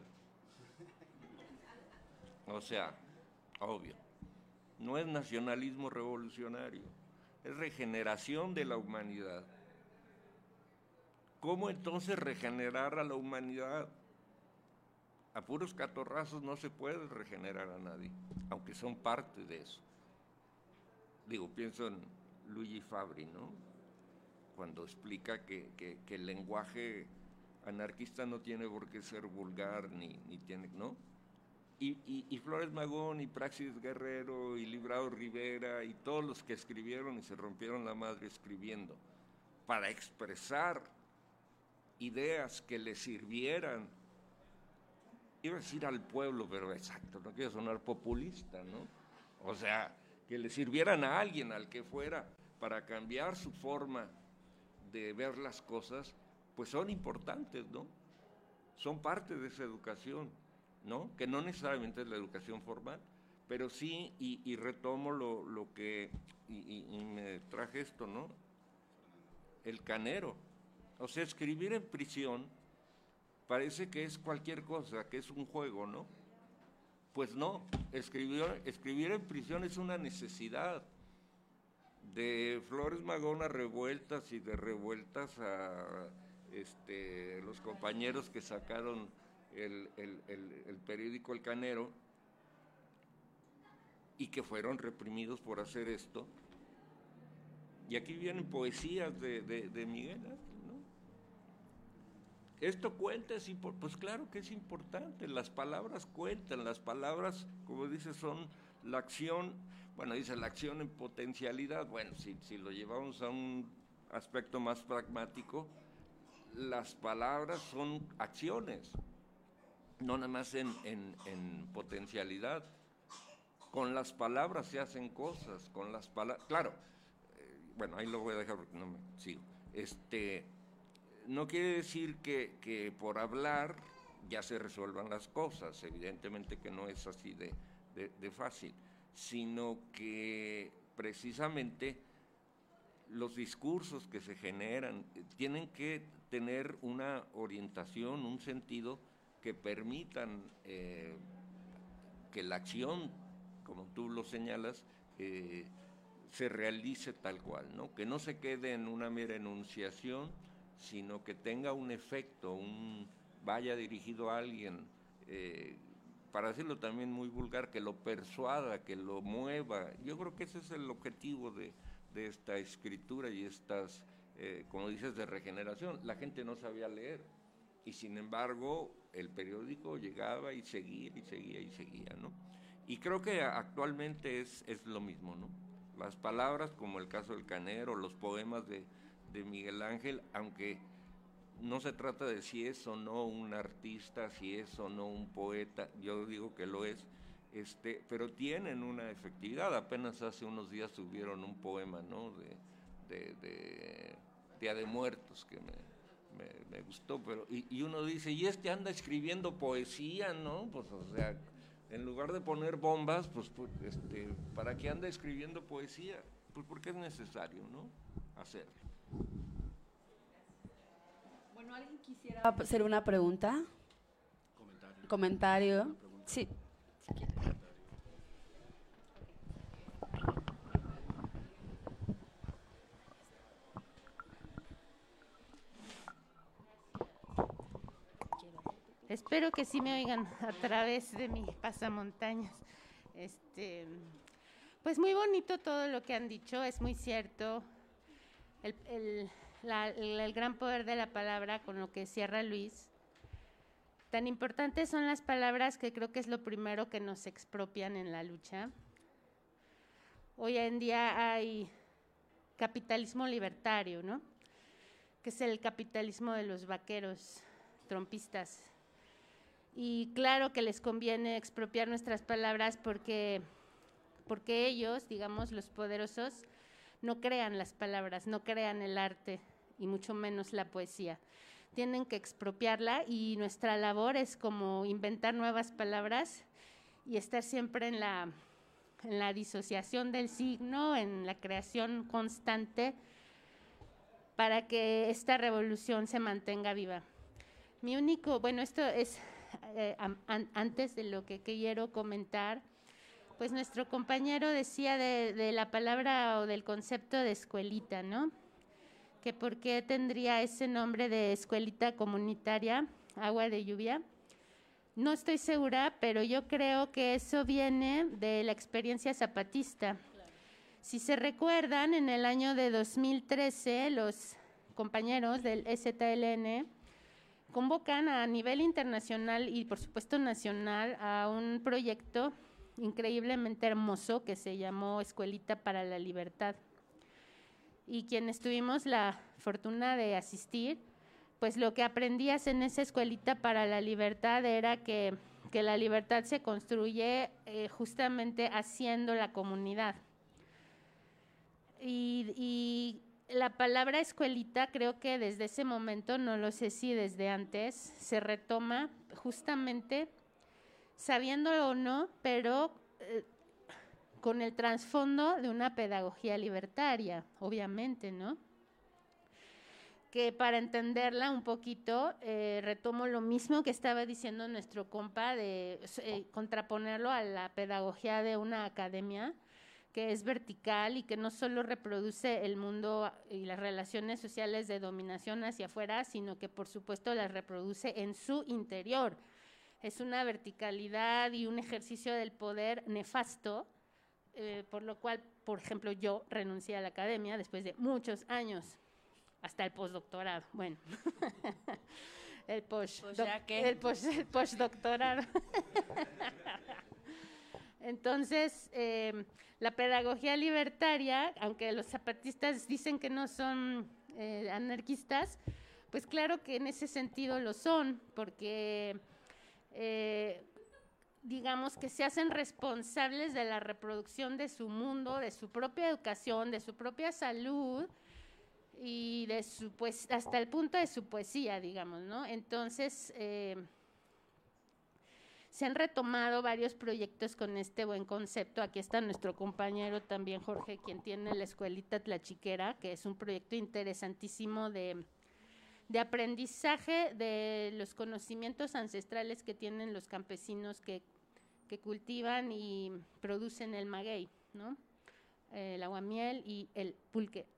o sea, obvio, no es nacionalismo revolucionario, es regeneración de la humanidad. ¿Cómo entonces regenerar a la humanidad? A puros catorrazos no se puede regenerar a nadie, aunque son parte de eso. Digo, pienso en Luigi Fabri, ¿no? Cuando explica que el lenguaje anarquista no tiene por qué ser vulgar, ni tiene, ¿no? Y Flores Magón, y Praxis Guerrero, y Librado Rivera, y todos los que escribieron y se rompieron la madre escribiendo, para expresar ideas que le sirvieran, iba a decir al pueblo, pero exacto, no quiero sonar populista, ¿no? O sea, que le sirvieran a alguien, al que fuera, para cambiar su forma de ver las cosas, pues son importantes, ¿no? Son parte de esa educación, ¿no? Que no necesariamente es la educación formal, pero sí, y retomo lo que, y me traje esto, ¿no? El canero. O sea, escribir en prisión parece que es cualquier cosa, que es un juego, ¿no? Pues no, escribir en prisión es una necesidad. De Flores Magón a Revueltas, y de Revueltas a los compañeros que sacaron el periódico El Canero y que fueron reprimidos por hacer esto. Y aquí vienen poesías de Miguel Ángel, ¿no? Esto cuenta, pues claro que es importante, las palabras cuentan, las palabras, como dice, son la acción, bueno, dice la acción en potencialidad, bueno, si lo llevamos a un aspecto más pragmático, las palabras son acciones, no nada más en potencialidad. Con las palabras se hacen cosas, con las palabras, claro, bueno, ahí lo voy a dejar porque no me sigo. No quiere decir que por hablar ya se resuelvan las cosas, evidentemente que no es así de fácil, sino que precisamente los discursos que se generan tienen que tener una orientación, un sentido que permitan que la acción, como tú lo señalas, se realice tal cual, ¿no? Que no se quede en una mera enunciación, sino que tenga un efecto, vaya dirigido a alguien, para decirlo también muy vulgar, que lo persuada, que lo mueva. Yo creo que ese es el objetivo de esta escritura y estas, como dices, de regeneración. La gente no sabía leer y sin embargo el periódico llegaba y seguía, ¿no? Y creo que actualmente es lo mismo, ¿no? Las palabras, como el caso del Canero, los poemas de Miguel Ángel, aunque no se trata de si es o no un artista, si es o no un poeta, yo digo que lo es, pero tienen una efectividad. Apenas hace unos días subieron un poema, ¿no? de Día de Muertos, que me gustó, pero y uno dice, y anda escribiendo poesía, ¿no? Pues, o sea, en lugar de poner bombas, pues ¿para qué anda escribiendo poesía? Pues porque es necesario, ¿no? Hacerlo. Bueno, ¿alguien quisiera hacer una pregunta? ¿Comentario? Sí, si quiere. Espero que sí me oigan a través de mi pasamontañas. Pues muy bonito todo lo que han dicho, es muy cierto. El gran poder de la palabra, con lo que cierra Luis. Tan importantes son las palabras que creo que es lo primero que nos expropian en la lucha. Hoy en día hay capitalismo libertario, ¿no? Que es el capitalismo de los vaqueros. trompistas. Y claro que les conviene expropiar nuestras palabras porque ellos, digamos, los poderosos, no crean las palabras, no crean el arte y mucho menos la poesía. Tienen que expropiarla y nuestra labor es como inventar nuevas palabras y estar siempre en la disociación del signo, en la creación constante para que esta revolución se mantenga viva. Esto es antes de lo que quiero comentar, pues nuestro compañero decía de la palabra o del concepto de escuelita, ¿no? Que por qué tendría ese nombre de escuelita comunitaria, agua de lluvia. No estoy segura, pero yo creo que eso viene de la experiencia zapatista. Si se recuerdan, en el año de 2013, los compañeros del EZLN convocan a nivel internacional y por supuesto nacional a un proyecto increíblemente hermoso que se llamó Escuelita para la Libertad. Y quienes tuvimos la fortuna de asistir, pues lo que aprendías en esa Escuelita para la Libertad era que la libertad se construye justamente haciendo la comunidad. Y la palabra escuelita creo que desde ese momento, no lo sé si desde antes, se retoma justamente, sabiéndolo o no, pero con el trasfondo de una pedagogía libertaria, obviamente, ¿no? Que para entenderla un poquito, retomo lo mismo que estaba diciendo nuestro compa, de contraponerlo a la pedagogía de una academia, que es vertical y que no solo reproduce el mundo y las relaciones sociales de dominación hacia afuera, sino que por supuesto las reproduce en su interior. Es una verticalidad y un ejercicio del poder nefasto, por lo cual, por ejemplo, yo renuncié a la academia después de muchos años, hasta el postdoctorado. Bueno, el postdoctorado. Entonces, la pedagogía libertaria, aunque los zapatistas dicen que no son anarquistas, pues claro que en ese sentido lo son, porque digamos que se hacen responsables de la reproducción de su mundo, de su propia educación, de su propia salud y de su, pues, hasta el punto de su poesía, digamos, ¿no? Entonces, se han retomado varios proyectos con este buen concepto. Aquí está nuestro compañero también, Jorge, quien tiene la Escuelita Tlachiquera, que es un proyecto interesantísimo de aprendizaje de los conocimientos ancestrales que tienen los campesinos que cultivan y producen el maguey, ¿no? El aguamiel y el pulque.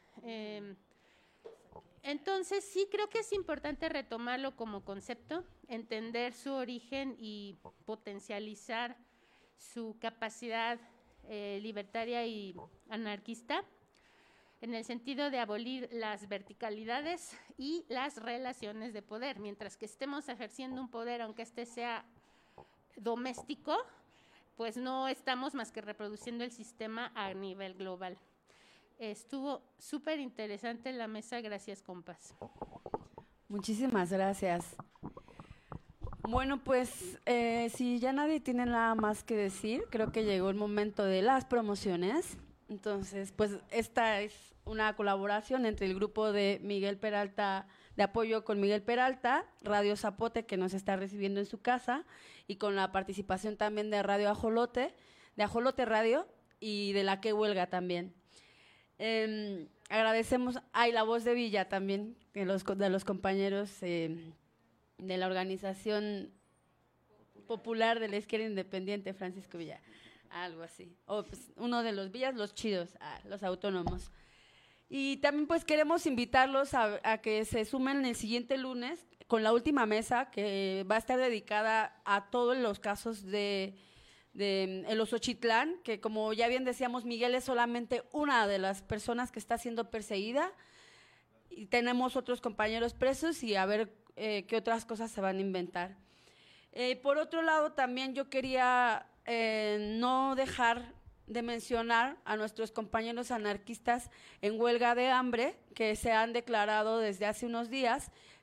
Entonces, sí, creo que es importante retomarlo como concepto, entender su origen y potencializar su capacidad libertaria y anarquista, en el sentido de abolir las verticalidades y las relaciones de poder. Mientras que estemos ejerciendo un poder, aunque este sea doméstico, pues no estamos más que reproduciendo el sistema a nivel global. Estuvo súper interesante la mesa, gracias, compas. Muchísimas gracias. Bueno, pues si ya nadie tiene nada más que decir, creo que llegó el momento de las promociones. Entonces, pues esta es una colaboración entre el grupo de Miguel Peralta, de apoyo con Miguel Peralta, Radio Zapote, que nos está recibiendo en su casa, y con la participación también de Radio Ajolote, de Ajolote Radio y de La Que Huelga también. Agradecemos, y la voz de Villa también, de los compañeros de la organización popular de la izquierda independiente, Francisco Villa, algo así, o pues, uno de los Villas, los chidos, los autónomos. Y también pues queremos invitarlos a que se sumen el siguiente lunes con la última mesa, que va a estar dedicada a todos los casos de el Osochitlán, que como ya bien decíamos, Miguel es solamente una de las personas que está siendo perseguida, y tenemos otros compañeros presos, y a ver qué otras cosas se van a inventar. Por otro lado, también yo quería no dejar de mencionar a nuestros compañeros anarquistas en huelga de hambre, que se han declarado desde hace unos días,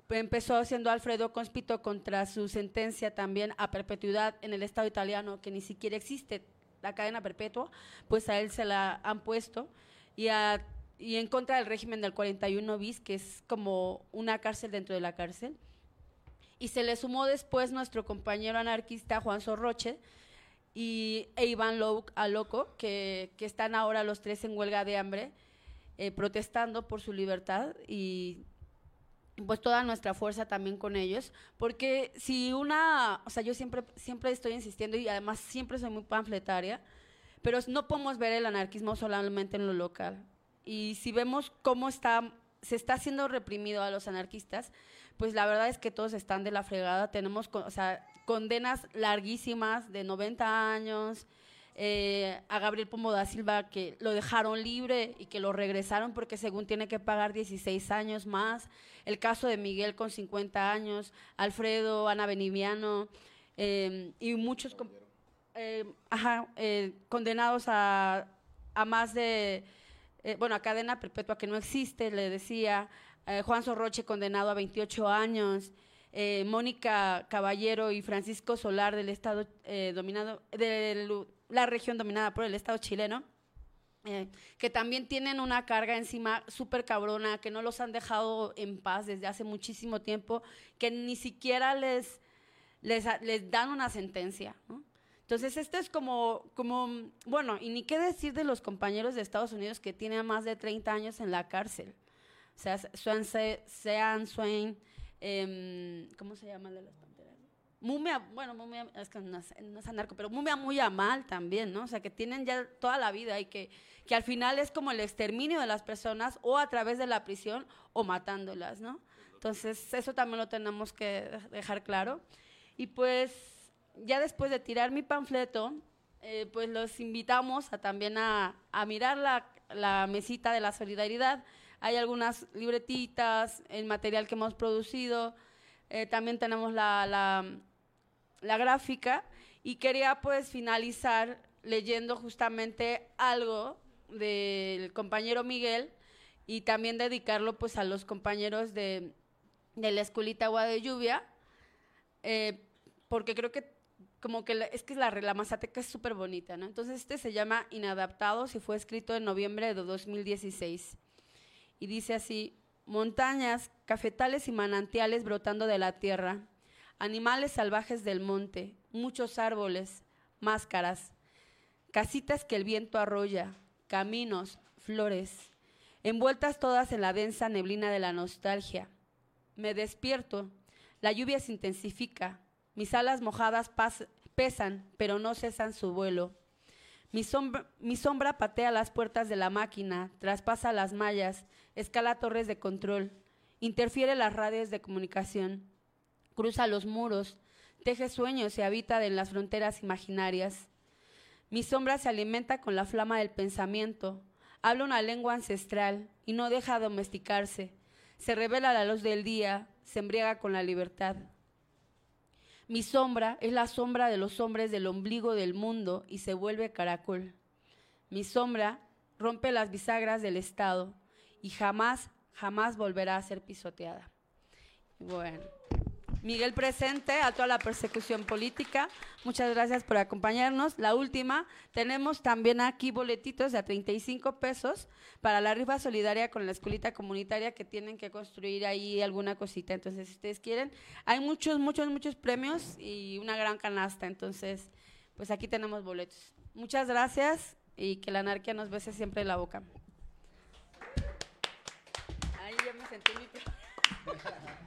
empezó siendo Alfredo Cospito contra su sentencia también a perpetuidad en el Estado italiano, que ni siquiera existe la cadena perpetua, pues a él se la han puesto, y en contra del régimen del 41 bis, que es como una cárcel dentro de la cárcel. Y se le sumó después nuestro compañero anarquista Juan Sorroche e Iván Loco, que están ahora los tres en huelga de hambre, protestando por su libertad, y pues toda nuestra fuerza también con ellos, porque si o sea, yo siempre estoy insistiendo, y además siempre soy muy panfletaria, pero no podemos ver el anarquismo solamente en lo local. Y si vemos cómo se está siendo reprimido a los anarquistas, pues la verdad es que todos están de la fregada. Tenemos condenas larguísimas de 90 años, a Gabriel Pombo da Silva, que lo dejaron libre y que lo regresaron porque según tiene que pagar 16 años más. El caso de Miguel con 50 años, Alfredo, Ana Beniviano, y muchos condenados a más de, a cadena perpetua que no existe, le decía. Juan Sorroche condenado a 28 años, Mónica Caballero y Francisco Solar del estado la región dominada por el Estado chileno, que también tienen una carga encima súper cabrona, que no los han dejado en paz desde hace muchísimo tiempo, que ni siquiera les dan una sentencia, ¿no? Entonces, esto es como, y ni qué decir de los compañeros de Estados Unidos que tienen más de 30 años en la cárcel. O sea, Sean Swain, ¿cómo se llama el de las panteras? Mumia, es que no es anarco, pero Mumia muy mal también, ¿no? O sea, que tienen ya toda la vida y que al final es como el exterminio de las personas, o a través de la prisión o matándolas, ¿no? Entonces, eso también lo tenemos que dejar claro. Y pues, ya después de tirar mi panfleto, pues los invitamos también a mirar la mesita de la solidaridad. Hay algunas libretitas, el material que hemos producido, también tenemos la gráfica, y quería pues finalizar leyendo justamente algo del compañero Miguel, y también dedicarlo pues a los compañeros de la Escuelita Agua de Lluvia, porque creo que la mazateca es súper bonita, ¿no? Entonces se llama Inadaptados y fue escrito en noviembre de 2016. Y dice así: montañas, cafetales y manantiales brotando de la tierra, animales salvajes del monte, muchos árboles, máscaras, casitas que el viento arrolla, caminos, flores, envueltas todas en la densa neblina de la nostalgia. Me despierto, la lluvia se intensifica, mis alas mojadas pesan, pero no cesan su vuelo. Mi sombra patea las puertas de la máquina, traspasa las mallas, escala torres de control, interfiere las redes de comunicación, cruza los muros, teje sueños y habita en las fronteras imaginarias. Mi sombra se alimenta con la flama del pensamiento, habla una lengua ancestral y no deja de domesticarse, se revela a la luz del día, se embriaga con la libertad. Mi sombra es la sombra de los hombres del ombligo del mundo y se vuelve caracol. Mi sombra rompe las bisagras del Estado y jamás volverá a ser pisoteada. Bueno, Miguel presente a toda la persecución política. Muchas gracias por acompañarnos. La última, tenemos también aquí boletitos de a 35 pesos para la rifa solidaria con la escuelita comunitaria, que tienen que construir ahí alguna cosita. Entonces, si ustedes quieren, hay muchos premios y una gran canasta. Entonces, pues aquí tenemos boletos. Muchas gracias y que la anarquía nos bese siempre la boca. Ahí ya me sentí mi...